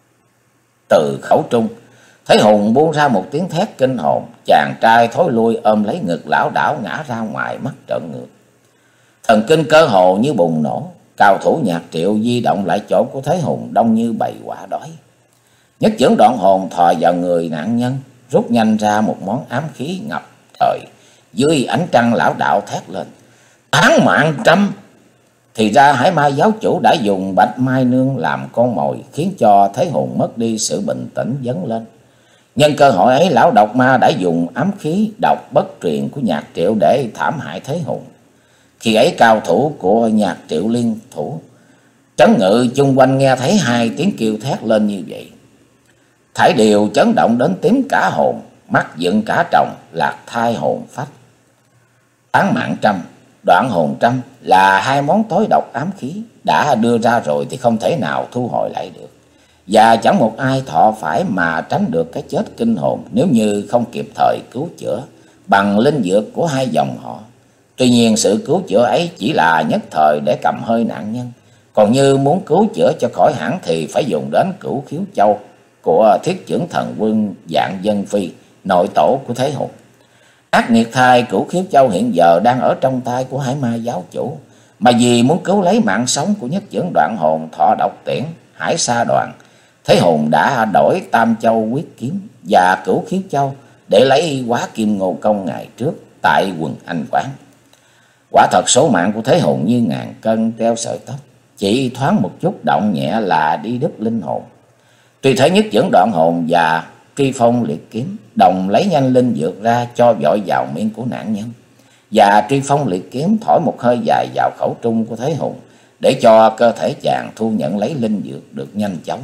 Từ khẩu trung, Thế Hùng buông ra một tiếng thét kinh hồn, chàng trai thối lui ôm lấy ngực lão đảo ngã ra ngoài, mắt trợn ngược. Thần kinh cơ hồ như bùng nổ, cao thủ Nhạc Triệu di động lại chỗ của Thế Hùng đông như bầy quả đói. Nhất chưởng đoạn hồn thò vào người nạn nhân, rút nhanh ra một món ám khí ngập trời. Dưới ánh trăng, lão đạo thét lên: "Tán mạng trăm!" Thì ra Hải Ma giáo chủ đã dùng Bạch Mai Nương làm con mồi, khiến cho Thế Hùng mất đi sự bình tĩnh dấn lên. Nhân cơ hội ấy, lão độc ma đã dùng ám khí độc bất truyền của Nhạc Triệu để thảm hại Thế Hùng. Khi ấy cao thủ của Nhạc Triệu Liên Thủ trấn ngự chung quanh nghe thấy hai tiếng kêu thét lên như vậy, thảy đều chấn động đến tím cả hồn, mắt dựng cả tròng, lạc thai hồn phách. Tán mạng trăm, đoạn hồn trăm là hai món tối độc ám khí, đã đưa ra rồi thì không thể nào thu hồi lại được, và chẳng một ai thọ phải mà tránh được cái chết kinh hồn nếu như không kịp thời cứu chữa bằng linh dược của hai dòng họ. Tuy nhiên sự cứu chữa ấy chỉ là nhất thời để cầm hơi nạn nhân, còn như muốn cứu chữa cho khỏi hẳn thì phải dùng đến Cửu Khiếu Châu của Thiết Chưởng Thần Quân Dạng Dân Phi, nội tổ của Thế Hùng. Ác nghiệt thai Cửu Khiếu Châu hiện giờ đang ở trong tay của Hải Ma giáo chủ, mà vì muốn cứu lấy mạng sống của Nhất Chưởng Đoạn Hồn thọ độc tiễn Hải Sa Đoàn, Thế Hùng đã đổi Tam Châu Quyết Kiếm và Cửu Khiếu Châu để lấy Quá Kim Ngô Công ngày trước tại quần Anh Quán. Quả thật số mạng của Thế Hùng như ngàn cân treo sợi tóc, chỉ thoáng một chút động nhẹ là đi đứt linh hồn. Tuy thế Nhất Chưởng Đoạn Hồn và Tri Phong Liệt Kiếm đồng lấy nhanh linh dược ra cho vội vào miệng của nạn nhân, và Tri Phong Liệt Kiếm thổi một hơi dài vào khẩu trung của Thế Hùng để cho cơ thể chàng thu nhận lấy linh dược được nhanh chóng.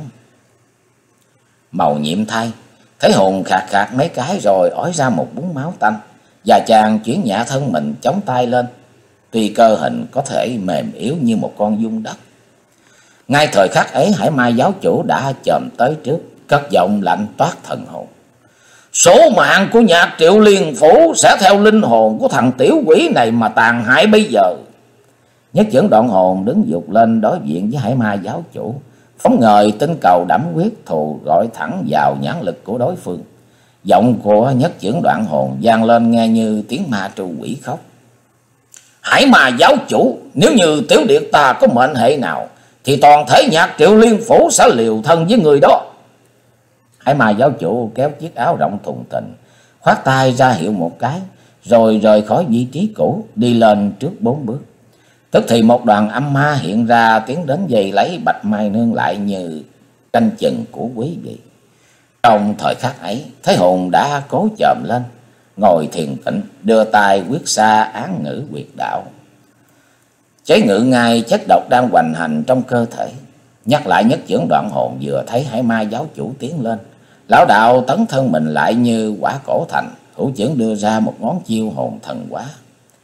Màu nhiệm thai, Thế Hùng khạc khạc mấy cái rồi ói ra một búng máu tanh, và chàng chuyển nhẹ thân mình chống tay lên, tuy cơ hình có thể mềm yếu như một con giun đất. Ngay thời khắc ấy, Hải Ma giáo chủ đã chồm tới trước, cất giọng lạnh toát thần hồn: "Số mạng của Nhạc Triệu Liên Phủ sẽ theo linh hồn của thằng tiểu quỷ này mà tàn hại bây giờ." Nhất Chưởng Đoạn Hồn đứng dục lên đối diện với Hải Ma giáo chủ, phóng ngời tinh cầu đẫm quyết thù gọi thẳng vào nhãn lực của đối phương. Giọng của Nhất Chưởng Đoạn Hồn vang lên nghe như tiếng ma trù quỷ khóc: "Hải Ma giáo chủ, nếu như tiểu điệt ta có mệnh hệ nào thì toàn thể Nhạc Triệu Liên Phủ sẽ liều thân với người đó." Hải Ma giáo chủ kéo chiếc áo rộng thùng thình, khoát tay ra hiệu một cái, rồi rời khỏi vị trí cũ, đi lên trước bốn bước. Tức thì một đoàn âm ma hiện ra, tiến đến giày lấy Bạch Mai Nương lại như canh chừng của quý vị. Trong thời khắc ấy, Thế Hùng đã cố chồm lên, ngồi thiền tịnh, đưa tay quyết xa án ngữ quyệt đạo, chế ngự ngay chất độc đang hoành hành trong cơ thể. Nhắc lại Nhất Chưởng Đoạn Hồn vừa thấy Hải Ma giáo chủ tiến lên, lão đạo tấn thân mình lại như quả cổ thành, hữu chưởng đưa ra một ngón chiêu hồn thần quá.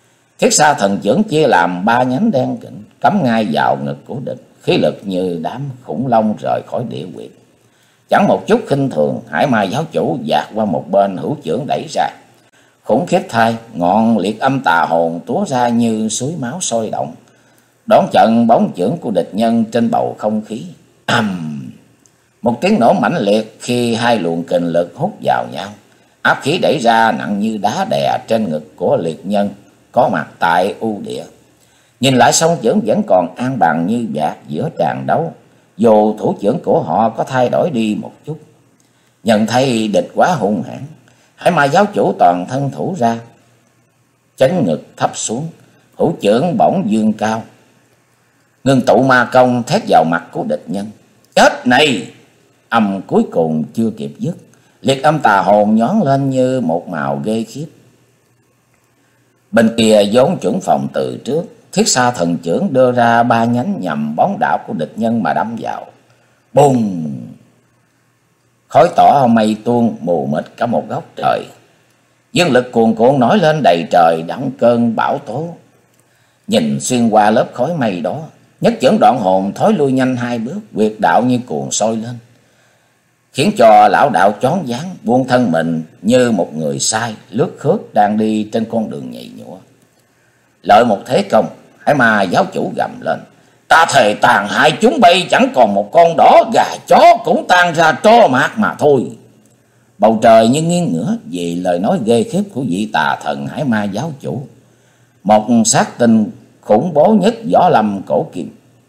Thiết xa thần chưởng chia làm ba nhánh đen kịt, cắm ngay vào ngực của địch, khí lực như đám khủng long rời khỏi địa huyệt. Chẳng một chút khinh thường, Hải Ma giáo chủ dạt qua một bên, hữu chưởng đẩy ra. Khủng khiếp thay, ngọn liệt âm tà hồn túa ra như suối máu sôi động, đón trận bóng chưởng của địch nhân trên bầu không khí. Ầm! Một tiếng nổ mãnh liệt khi hai luồng kình lực hút vào nhau, áp khí đẩy ra nặng như đá đè trên ngực của liệt nhân có mặt tại u địa. Nhìn lại song chưởng vẫn còn an bằng như vạc giữa tràng đấu, dù thủ chưởng của họ có thay đổi đi một chút. Nhận thấy địch quá hung hãn, Hải Ma giáo chủ toàn thân thủ ra, chấn ngực thấp xuống, hữu chưởng bỗng dương cao, ngưng tụ ma công thét vào mặt của địch nhân. Chết này! Âm cuối cùng chưa kịp dứt, liệt âm tà hồn nhón lên như một màu ghê khiếp. Bên kia vốn chuẩn phòng từ trước, thiết xa thần chưởng đưa ra ba nhánh nhằm bóng đạo của địch nhân mà đâm vào. Bùng! Khói tỏ mây tuôn mù mịt cả một góc trời. Dương lực cuồn cuộn nổi lên đầy trời, đóng cơn bão tố. Nhìn xuyên qua lớp khói mây đó, nhất chưởng đoạn hồn thối lui nhanh hai bước, huyệt đạo như cuồng sôi lên, khiến cho lão đạo choáng váng, buông thân mình như một người sai lướt khước đang đi trên con đường nhầy nhụa. Lợi một thế công, Hải Ma giáo chủ gầm lên: Ta thề tàn hại chúng bay, chẳng còn một con đỏ gà chó cũng tan ra tro mạc mà thôi. Bầu trời như nghiêng ngửa vì lời nói ghê khiếp của vị tà thần Hải Ma giáo chủ, một sát tinh khủng bố nhất võ lâm cổ kim.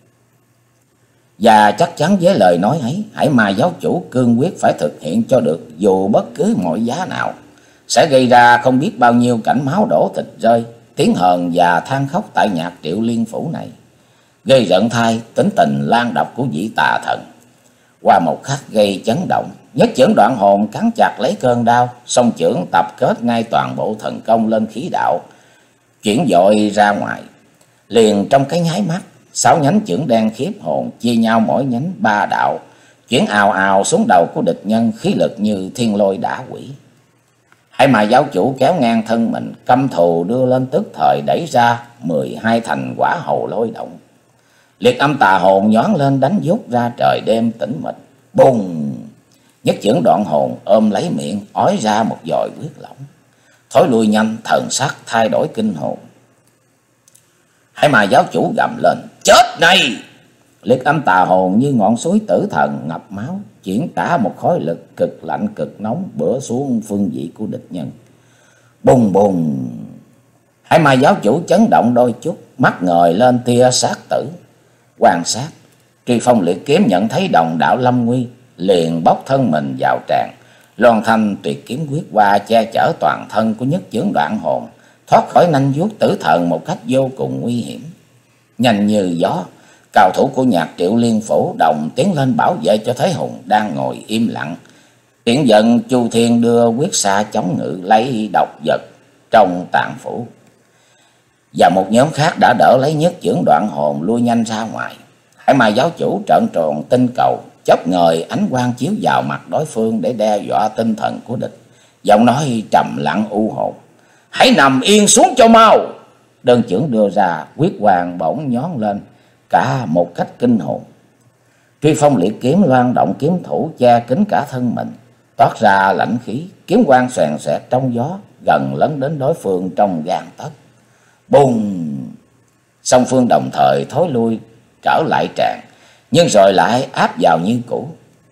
Và chắc chắn với lời nói ấy, Hải Ma giáo chủ cương quyết phải thực hiện cho được, dù bất cứ mọi giá nào, sẽ gây ra không biết bao nhiêu cảnh máu đổ thịt rơi, tiếng hờn và than khóc tại nhạc Triệu Liên phủ này. Gây rợn thay tính tình lan độc của vị tà thần. Qua một khắc gây chấn động, nhất chưởng đoạn hồn cắn chặt lấy cơn đau, song chưởng tập kết ngay toàn bộ thần công lên khí đạo, chuyển dội ra ngoài. Liền trong cái nháy mắt, sáu nhánh chưởng đen khiếp hồn chia nhau mỗi nhánh ba đạo, chuyển ào ào xuống đầu của địch nhân, khí lực như thiên lôi đả quỷ. Hải Ma giáo chủ kéo ngang thân mình, căm thù đưa lên tức thời đẩy ra mười hai thành quả hầu lôi động. Liệt âm tà hồn nhón lên đánh vút ra trời đêm tĩnh mịch. Bùng! Nhất chưởng đoạn hồn ôm lấy miệng, ói ra một dòi huyết lỏng, thối lui nhanh, thần sắc thay đổi kinh hồn. Hải Ma giáo chủ gầm lên: Chết này! Liệt âm tà hồn như ngọn suối tử thần ngập máu, chuyển cả một khối lực cực lạnh cực nóng bữa xuống phương vị của địch nhân. Bùng bùng! Hải Ma giáo chủ chấn động đôi chút, mắt ngời lên tia sát tử. Quan sát, Truy Phong liệt kiếm nhận thấy đồng đạo lâm nguy, liền bóc thân mình vào tràng, loan thanh tuyệt kiếm quyết qua che chở toàn thân của nhất chưởng đoạn hồn, thoát khỏi nanh vuốt tử thần một cách vô cùng nguy hiểm. Nhanh như gió, cao thủ của nhạc Triệu Liên phủ đồng tiến lên bảo vệ cho Thế Hùng đang ngồi im lặng. Tiễn giận Chu Thiên đưa quyết xa chống ngự lấy độc vật trong tạng phủ, và một nhóm khác đã đỡ lấy nhất chưởng đoạn hồn lui nhanh ra ngoài. Hải Ma giáo chủ trợn tròn tinh cầu, chớp ngời ánh quang chiếu vào mặt đối phương để đe dọa tinh thần của địch, giọng nói trầm lặng u hồn: Hãy nằm yên xuống cho mau! Đơn chưởng đưa ra, quyết hoàng bỗng nhón lên cả một cách kinh hồn. Truy Phong liệt kiếm loan động kiếm thủ che kín cả thân mình, toát ra lãnh khí, kiếm quang xoèn xoẹt trong gió, gần lấn đến đối phương trong gang tấc. Bùng! Song phương đồng thời thối lui trở lại tràng, nhưng rồi lại áp vào như cũ.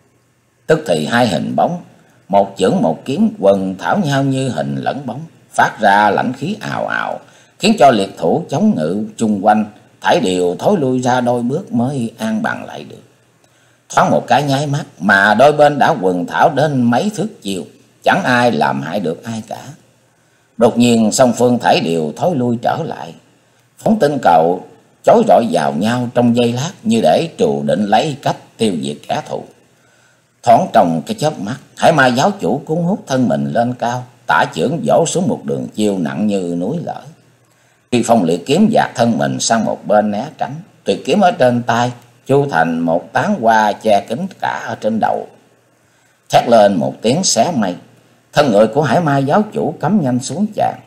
Tức thì hai hình bóng, một chưởng một kiếm quần thảo nhau như hình lẫn bóng, phát ra lãnh khí ào ào, khiến cho liệt thủ chống ngự chung quanh thảy đều thối lui ra đôi bước mới an bằng lại được. Thoáng một cái nháy mắt mà đôi bên đã quần thảo đến mấy thước chiều, chẳng ai làm hại được ai cả. Đột nhiên song phương thảy đều thối lui trở lại, phóng tinh cầu chối rọi vào nhau trong giây lát, như để trù định lấy cách tiêu diệt kẻ thù. Thoáng trong cái chớp mắt, Hải Ma giáo chủ cuốn hút thân mình lên cao, tả chưởng vỗ xuống một đường chiêu nặng như núi lở. Truy Phong liệt kiếm dạt thân mình sang một bên né tránh, tuyệt kiếm ở trên tay chu thành một tán hoa che kín cả ở trên đầu. Thét lên một tiếng xé mây, thân người của Hải Ma giáo chủ cắm nhanh xuống chàng,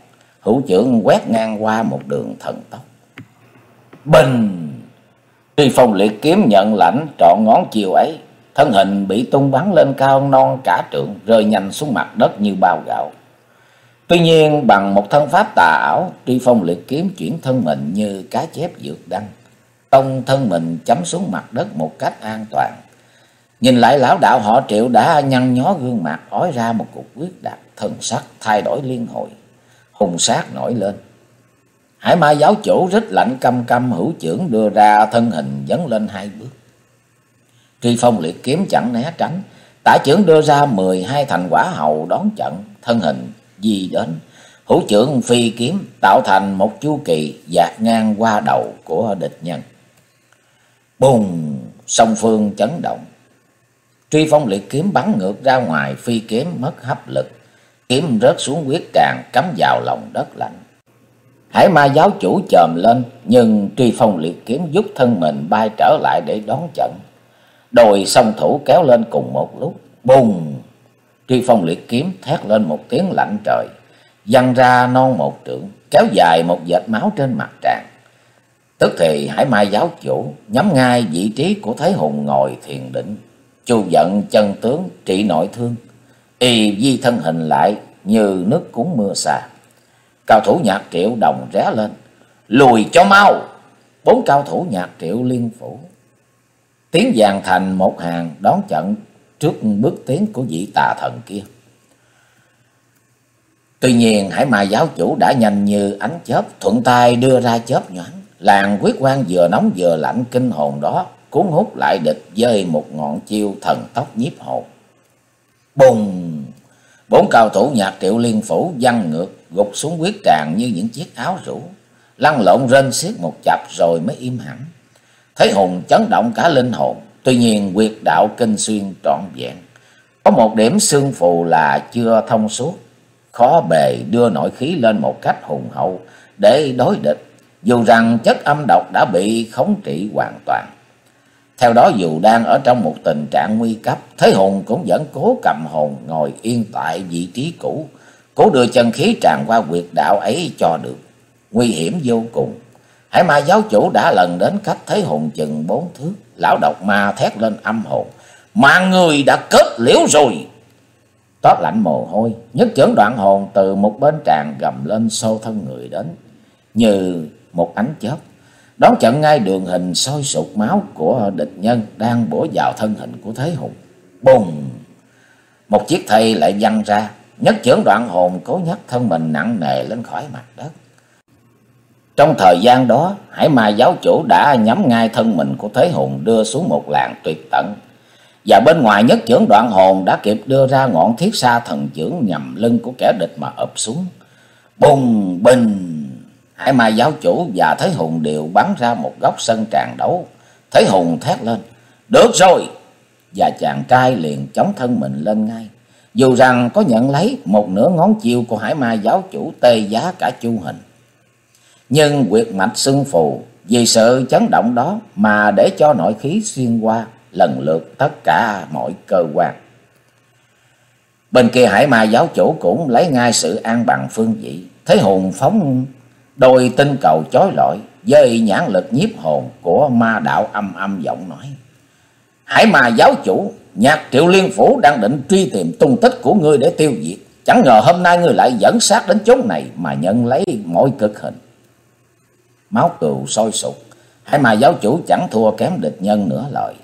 hữu chưởng quét ngang qua một đường thần tốc. Bình! Truy Phong liệt kiếm nhận lãnh trọn ngón chiều ấy, thân hình bị tung bắn lên cao non cả trượng, rơi nhanh xuống mặt đất như bao gạo. Tuy nhiên bằng một thân pháp tà ảo, Truy Phong liệt kiếm chuyển thân mình như cá chép vượt đăng, tông thân mình chấm xuống mặt đất một cách an toàn. Nhìn lại lão đạo họ Triệu đã nhăn nhó gương mặt, ói ra một cục huyết đặc, thần sắc thay đổi liên hồi, hung sát nổi lên. Hải Ma giáo chủ rít lạnh căm căm, hữu chưởng đưa ra, thân hình dấn lên hai bước. Truy Phong liệt kiếm chẳng né tránh, tả chưởng đưa ra mười hai thành quả hầu đón trận, thân hình di đến, hữu chưởng phi kiếm tạo thành một chu kỳ dạt ngang qua đầu của địch nhân. Bùng! Song phương chấn động. Truy Phong liệt kiếm bắn ngược ra ngoài, phi kiếm mất hấp lực, kiếm rớt xuống huyết tràng, cắm vào lòng đất lạnh. Hải Ma giáo chủ chồm lên, nhưng Truy Phong liệt kiếm giúp thân mình bay trở lại để đón trận. Đôi song thủ kéo lên cùng một lúc. Bùng! Truy Phong liệt kiếm thét lên một tiếng lạnh trời, văng ra non một trượng, kéo dài một vệt máu trên mặt tràng. Tức thì Hải Ma giáo chủ nhắm ngay vị trí của Thế Hùng ngồi thiền định, chu vận chân tướng trị nội thương, y di thân hình lại như nước cuốn mưa xa. Cao thủ Nhạc Triệu đồng ré lên, lùi cho mau! Bốn cao thủ Nhạc Triệu liên phủ tiến dàn thành một hàng đón trận trước bước tiến của vị tà thần kia. Tuy nhiên Hải Ma giáo chủ đã nhanh như ánh chớp, thuận tay đưa ra chớp nhoáng, làn huyết quang vừa nóng vừa lạnh kinh hồn đó cuốn hút lại địch với một ngọn chiêu thần tốc nhiếp hồn. Bùng! Bốn cao thủ Nhạc Triệu liên phủ văng ngược, gục xuống huyết tràng như những chiếc áo rũ, lăn lộn rên xiết một chập rồi mới im hẳn. Thế Hùng chấn động cả linh hồn, tuy nhiên huyệt đạo kinh xuyên trọn vẹn. Có một điểm xương phù là chưa thông suốt, khó bề đưa nội khí lên một cách hùng hậu để đối địch, dù rằng chất âm độc đã bị khống trị hoàn toàn. Theo đó dù đang ở trong một tình trạng nguy cấp, Thế Hùng cũng vẫn cố cầm hồn ngồi yên tại vị trí cũ, cố đưa chân khí tràn qua huyệt đạo ấy cho được. Nguy hiểm vô cùng. Hải Ma giáo chủ đã lần đến cách Thế Hùng chừng bốn thước. Lão độc ma thét lên âm hồn, mà người đã kết liễu rồi. Toát lạnh mồ hôi, nhất chưởng đoạn hồn từ một bên tràn gầm lên xô thân người đến như một ánh chớp, đón chặn ngay đường hình sôi sục máu của địch nhân đang bổ vào thân hình của Thế Hùng. Bùng! Một chiếc thây lại văng ra, nhất chưởng đoạn hồn cố nhấc thân mình nặng nề lên khỏi mặt đất. Trong thời gian đó, Hải Ma giáo chủ đã nhắm ngay thân mình của Thế Hùng đưa xuống một làn tuyệt tận, và bên ngoài nhất chưởng đoạn hồn đã kịp đưa ra ngọn thiết sa thần chưởng nhằm lưng của kẻ địch mà ập xuống. Bùng! Bình! Hải Ma giáo chủ và Thế Hùng đều bắn ra một góc sân tràng đấu. Thế Hùng thét lên, được rồi! Và chàng trai liền chống thân mình lên ngay, dù rằng có nhận lấy một nửa ngón chiêu của Hải Ma giáo chủ tê giá cả chu hình. Nhưng huyệt mạch xưng phù vì sự chấn động đó mà để cho nội khí xuyên qua lần lượt tất cả mọi cơ quan. Bên kia Hải Ma giáo chủ cũng lấy ngay sự an bằng phương vị. Thế Hùng phóng đôi tinh cầu chói lọi với nhãn lực nhiếp hồn của ma đạo âm âm giọng nói, Hải Ma giáo chủ, Nhạc Triệu liên phủ đang định truy tìm tung tích của ngươi để tiêu diệt. Chẳng ngờ hôm nay ngươi lại dẫn sát đến chốn này mà nhận lấy mọi cực hình. Máu cừu sôi sục, Hải Ma giáo chủ chẳng thua kém địch nhân nửa lời.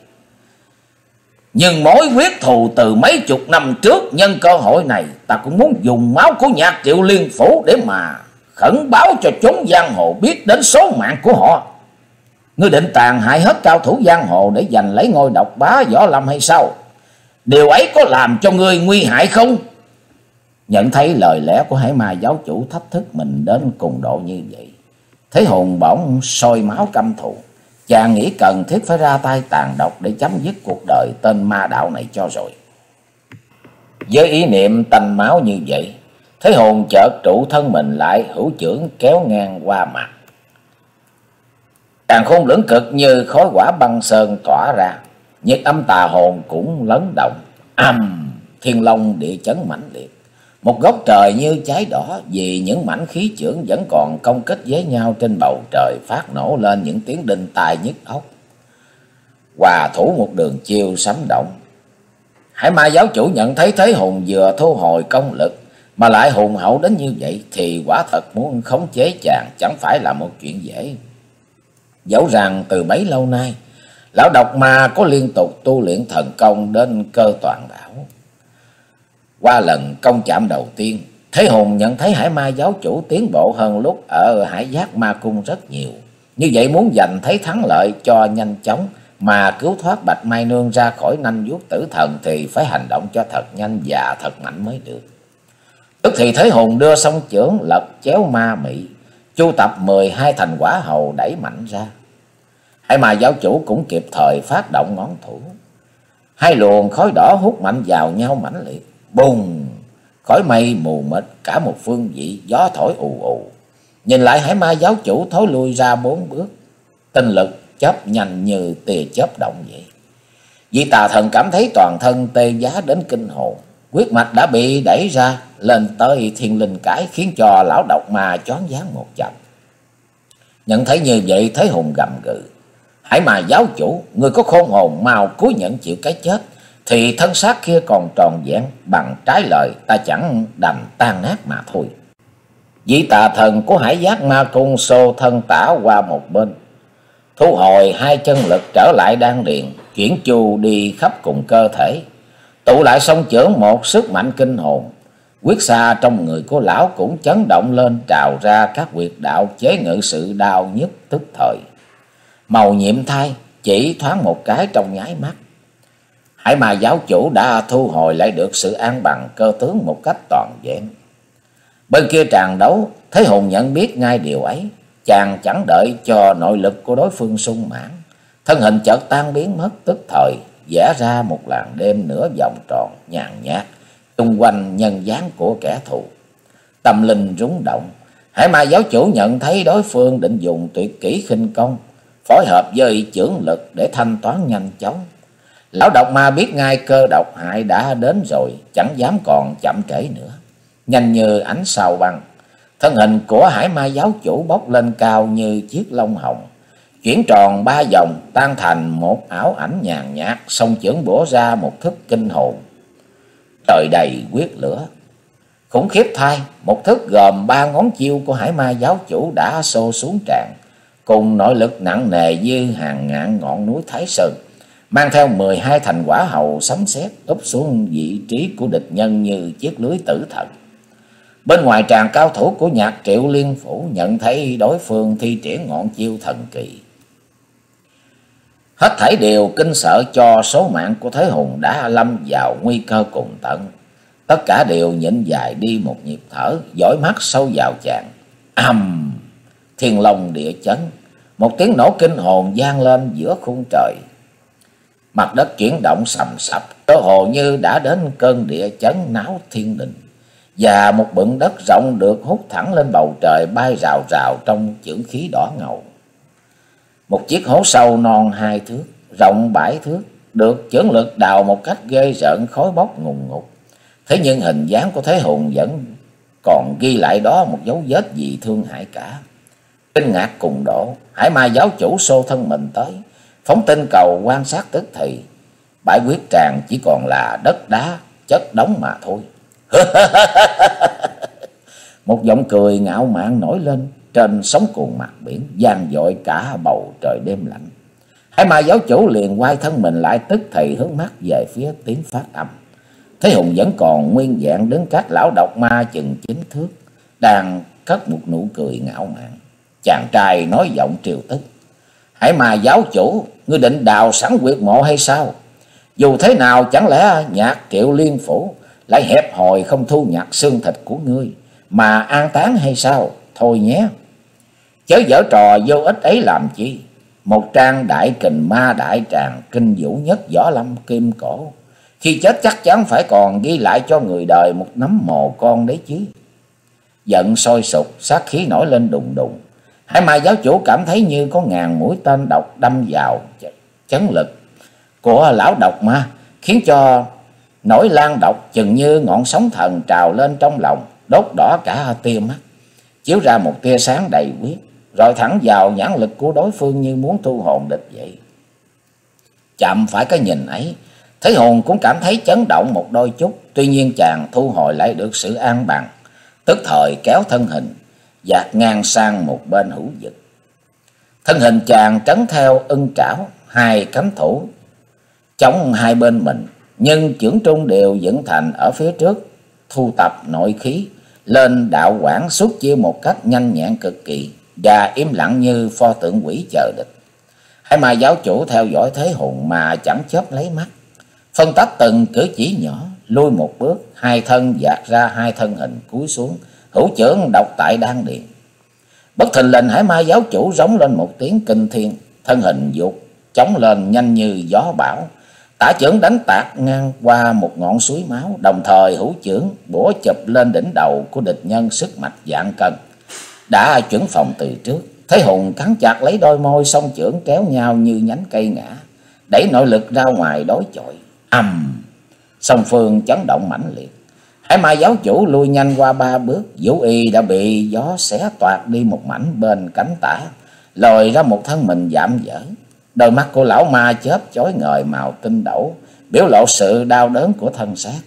Nhưng mối quyết thù từ mấy chục năm trước, nhân cơ hội này ta cũng muốn dùng máu của Nhạc Triệu liên phủ để mà khẩn báo cho chúng giang hồ biết đến số mạng của họ. Ngươi định tàn hại hết cao thủ giang hồ để giành lấy ngôi độc bá Võ Lâm hay sao? Điều ấy có làm cho ngươi nguy hại không? Nhận thấy lời lẽ của Hải Ma giáo chủ thách thức mình đến cùng độ như vậy, Thế Hùng bỗng sôi máu căm thù. Chàng nghĩ cần thiết phải ra tay tàn độc để chấm dứt cuộc đời tên ma đạo này cho rồi. Với ý niệm tanh máu như vậy, Thế Hùng chợt trụ thân mình lại, hữu chưởng kéo ngang qua mặt. Càng khôn lưỡng cực như khói quả băng sơn tỏa ra, nhiệt âm tà hồn cũng lấn động. Âm! Thiên long địa chấn mãnh liệt, Một góc trời như cháy đỏ vì những mảnh khí chưởng vẫn còn công kích với nhau trên bầu trời, phát nổ lên những tiếng đinh tai nhức óc. Hòa thủ một đường chiêu sấm động. Hải Ma giáo chủ nhận thấy Thế Hùng vừa thu hồi công lực mà lại hùng hậu đến như vậy thì quả thật muốn khống chế chàng chẳng phải là một chuyện dễ. Dẫu rằng từ bấy lâu nay, lão độc ma có liên tục tu luyện thần công đến cơ toàn đảo. Qua lần công chạm đầu tiên, Thế Hùng nhận thấy Hải Ma giáo chủ tiến bộ hơn lúc ở Hải Giác Ma Cung rất nhiều. Như vậy muốn giành thấy thắng lợi cho nhanh chóng mà cứu thoát Bạch Mai Nương ra khỏi nanh vuốt tử thần thì phải hành động cho thật nhanh và thật mạnh mới được. Tức thì Thế Hùng đưa song chưởng lật chéo ma mị, chu tập mười hai thành quả hầu đẩy mạnh ra. Hải Ma giáo chủ cũng kịp thời phát động ngón thủ. Hai luồng khói đỏ hút mạnh vào nhau mãnh liệt. Bùng! Khói mây mù mịt cả một phương vị, gió thổi ù ù. Nhìn lại Hải Ma giáo chủ thối lui ra bốn bước. Tinh lực chớp nhanh như tia chớp động vậy. Vị tà thần cảm thấy toàn thân tê giá đến kinh hồn. Huyết mạch đã bị đẩy ra lên tới thiên linh cải, khiến cho lão độc ma choáng váng một trận. Nhận thấy như vậy, Thế Hùng gầm gừ: Hải Ma giáo chủ, người có khôn hồn mau cúi nhận chịu cái chết, thì thân xác kia còn tròn vẹn, bằng trái lời ta chẳng đành tan nát mà thôi. Vị tà thần của Hải Giác Ma Cung xô thân tả qua một bên, thu hồi hai chân lực trở lại đan điền, chuyển chu đi khắp cùng cơ thể, tụ lại song chưởng một sức mạnh kinh hồn. Quyết xa trong người của lão cũng chấn động lên, trào ra các huyệt đạo chế ngự sự đau nhức tức thời. Màu nhiệm thai chỉ thoáng một cái trong nháy mắt, Hải Ma giáo chủ đã thu hồi lại được sự an bằng cơ tướng một cách toàn vẹn. Bên kia tràn đấu, Thế Hùng nhận biết ngay điều ấy. Chàng chẳng đợi cho nội lực của đối phương sung mãn, thân hình chợt tan biến mất tức thời, vẽ ra một làn đêm nửa vòng tròn nhàn nhạt xung quanh nhân dáng của kẻ thù. Tâm linh rúng động, Hải Ma giáo chủ nhận thấy đối phương định dùng tuyệt kỹ khinh công phối hợp với chưởng lực để thanh toán nhanh chóng. Lão độc ma biết ngay cơ độc hại đã đến rồi, chẳng dám còn chậm trễ nữa. Nhanh như ánh sao băng, thân hình của Hải Ma giáo chủ bốc lên cao như chiếc lông hồng, chuyển tròn ba vòng tan thành một ảo ảnh nhàn nhạt, song chưởng bổ ra một thức kinh hồn. Trời đầy quyết lửa. Khủng khiếp thay, một thức gồm ba ngón chiêu của Hải Ma giáo chủ đã xô xuống tràn, cùng nội lực nặng nề như hàng ngàn ngọn núi Thái Sơn, mang theo mười hai thành quả hầu sấm sét úp xuống vị trí của địch nhân như chiếc lưới tử thần. Bên ngoài tràng cao thủ của Nhạc Triệu Liên Phủ nhận thấy đối phương thi triển ngọn chiêu thần kỳ, hết thảy đều kinh sợ cho số mạng của Thế Hùng đã lâm vào nguy cơ cùng tận. Tất cả đều nhịn dài đi một nhịp thở, dõi mắt sâu vào chàng. Ầm! Thiên long địa chấn, một tiếng nổ kinh hồn vang lên giữa khung trời. Mặt đất chuyển động sầm sập, cơ hồ như đã đến cơn địa chấn náo thiên đình, và một bụng đất rộng được hút thẳng lên bầu trời, bay rào rào trong chưởng khí đỏ ngầu. Một chiếc hố sâu non hai thước, rộng bảy thước, được chưởng lực đào một cách ghê rợn, khói bốc ngùn ngụt. Thế nhưng hình dáng của Thế Hùng vẫn còn ghi lại đó một dấu vết gì thương hại cả. Kinh ngạc cùng độ, Hải Ma giáo chủ xô thân mình tới, phóng tinh cầu quan sát tức thì. Bãi quyết tràng chỉ còn là đất đá chất đống mà thôi. Một giọng cười ngạo mạn nổi lên trên sóng cuồn mặt biển, vang dội cả bầu trời đêm lạnh. Hải Ma giáo chủ liền quay thân mình lại, tức thì hướng mắt về phía tiếng phát âm. Thế Hùng vẫn còn nguyên vẹn đứng cách lão độc ma chừng chín thước, đang cất một nụ cười ngạo mạn. Chàng trai nói giọng triều tức: Hải Ma giáo chủ, ngươi định đào sẵn huyệt mộ hay sao? Dù thế nào chẳng lẽ Nhạc Triệu Liên Phủ lại hẹp hòi không thu nhặt xương thịt của ngươi mà an táng hay sao? Thôi nhé, chớ giở trò vô ích ấy làm chi. Một trang đại kình ma đại tràng, kinh vũ nhất võ lâm kim cổ, khi chết chắc chắn phải còn ghi lại cho người đời một nắm mồ con đấy chứ. Giận sôi sục, sát khí nổi lên đùng đùng. Hải Ma giáo chủ cảm thấy như có ngàn mũi tên độc đâm vào chấn lực của lão độc ma, khiến cho Nỗi lan độc chừng như ngọn sóng thần trào lên trong lòng, đốt đỏ cả tia mắt, chiếu ra một tia sáng đầy quyết, rồi thẳng vào nhãn lực của đối phương như muốn thu hồn địch vậy. Chạm phải cái nhìn ấy, Thế Hồn cũng cảm thấy chấn động một đôi chút, tuy nhiên chàng thu hồi lại được sự an bằng, tức thời kéo thân hình dạt ngang sang một bên hữu vực. Thân hình chàng trấn theo ưng trảo, hai cánh thủ chống hai bên mình, nhưng chưởng trung đều dựng thành ở phía trước, thu tập nội khí lên đạo quảng xuất chiêu một cách nhanh nhẹn cực kỳ và im lặng như pho tượng quỷ chờ địch. Hai ma giáo chủ theo dõi Thế Hồn mà chẳng chớp lấy mắt, phân tách từng cử chỉ nhỏ, lui một bước, hai thân dạt ra hai thân hình cúi xuống, hữu chưởng đọc tại đan điền. Bất thình lình Hải ma giáo chủ rống lên một tiếng kinh thiên, thân hình vụt chống lên nhanh như gió bão, tả chưởng đánh tạt ngang qua một ngọn suối máu, đồng thời hữu chưởng bổ chụp lên đỉnh đầu của địch nhân sức mạch vạn cân. Đã chuẩn phòng từ trước, Thế Hồn cắn chặt lấy đôi môi, song chưởng kéo nhau như nhánh cây ngã, đẩy nội lực ra ngoài đối chọi. Ầm, song phương chấn động mãnh liệt. Hải ma giáo chủ lui nhanh qua ba bước, vũ y đã bị gió xé toạc đi một mảnh bên cánh tả, lòi ra một thân mình dạm dở. Đôi mắt của lão ma chớp chói ngời màu tinh đẩu, biểu lộ sự đau đớn của thân xác.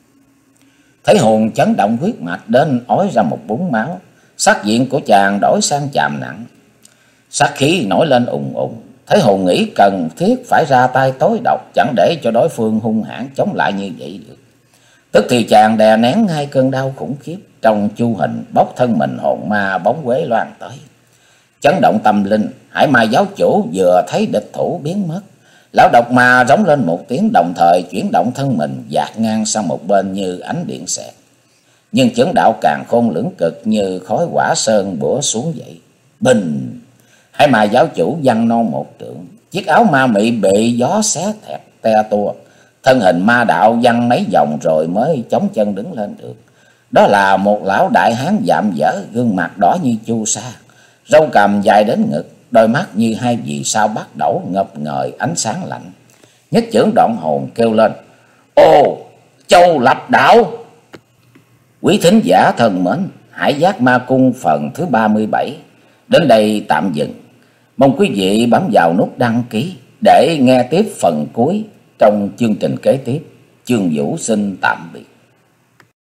Thế Hồn chấn động huyết mạch đến ói ra một búng máu, sắc diện của chàng đổi sang chàm nặng, sát khí nổi lên ùng ùng. Thế Hồn nghĩ cần thiết phải ra tay tối độc, chẳng để cho đối phương hung hãn chống lại như vậy được. Tức thì chàng đè nén hai cơn đau khủng khiếp, trong chu hình bốc thân mình hồn ma bóng quế loan tới. Chấn động tâm linh, Hải ma giáo chủ vừa thấy địch thủ biến mất, lão độc ma rống lên một tiếng, đồng thời chuyển động thân mình dạt ngang sang một bên như ánh điện xẹt. Nhưng chưởng đạo càng khôn lưỡng cực như khói hỏa sơn bủa xuống vậy. Bình! Hải ma giáo chủ văng non một trượng, chiếc áo ma mị bị gió xé thẹt te tua, thân hình ma đạo văng mấy vòng rồi mới chống chân đứng lên được. Đó là một lão đại hán dạm dở, gương mặt đỏ như chu sa, râu cằm dài đến ngực, đôi mắt như hai vì sao bắt đẩu ngập ngời ánh sáng lạnh. Nhất chưởng đoạn hồn kêu lên: "Ô, Châu Lập đạo!" Quý thính giả thân mến, Hải Giác Ma Cung phần thứ ba mươi bảy đến đây tạm dừng. Mong quý vị bấm vào nút đăng ký để nghe tiếp phần cuối trong chương trình kế tiếp. Chương Vũ xin tạm biệt.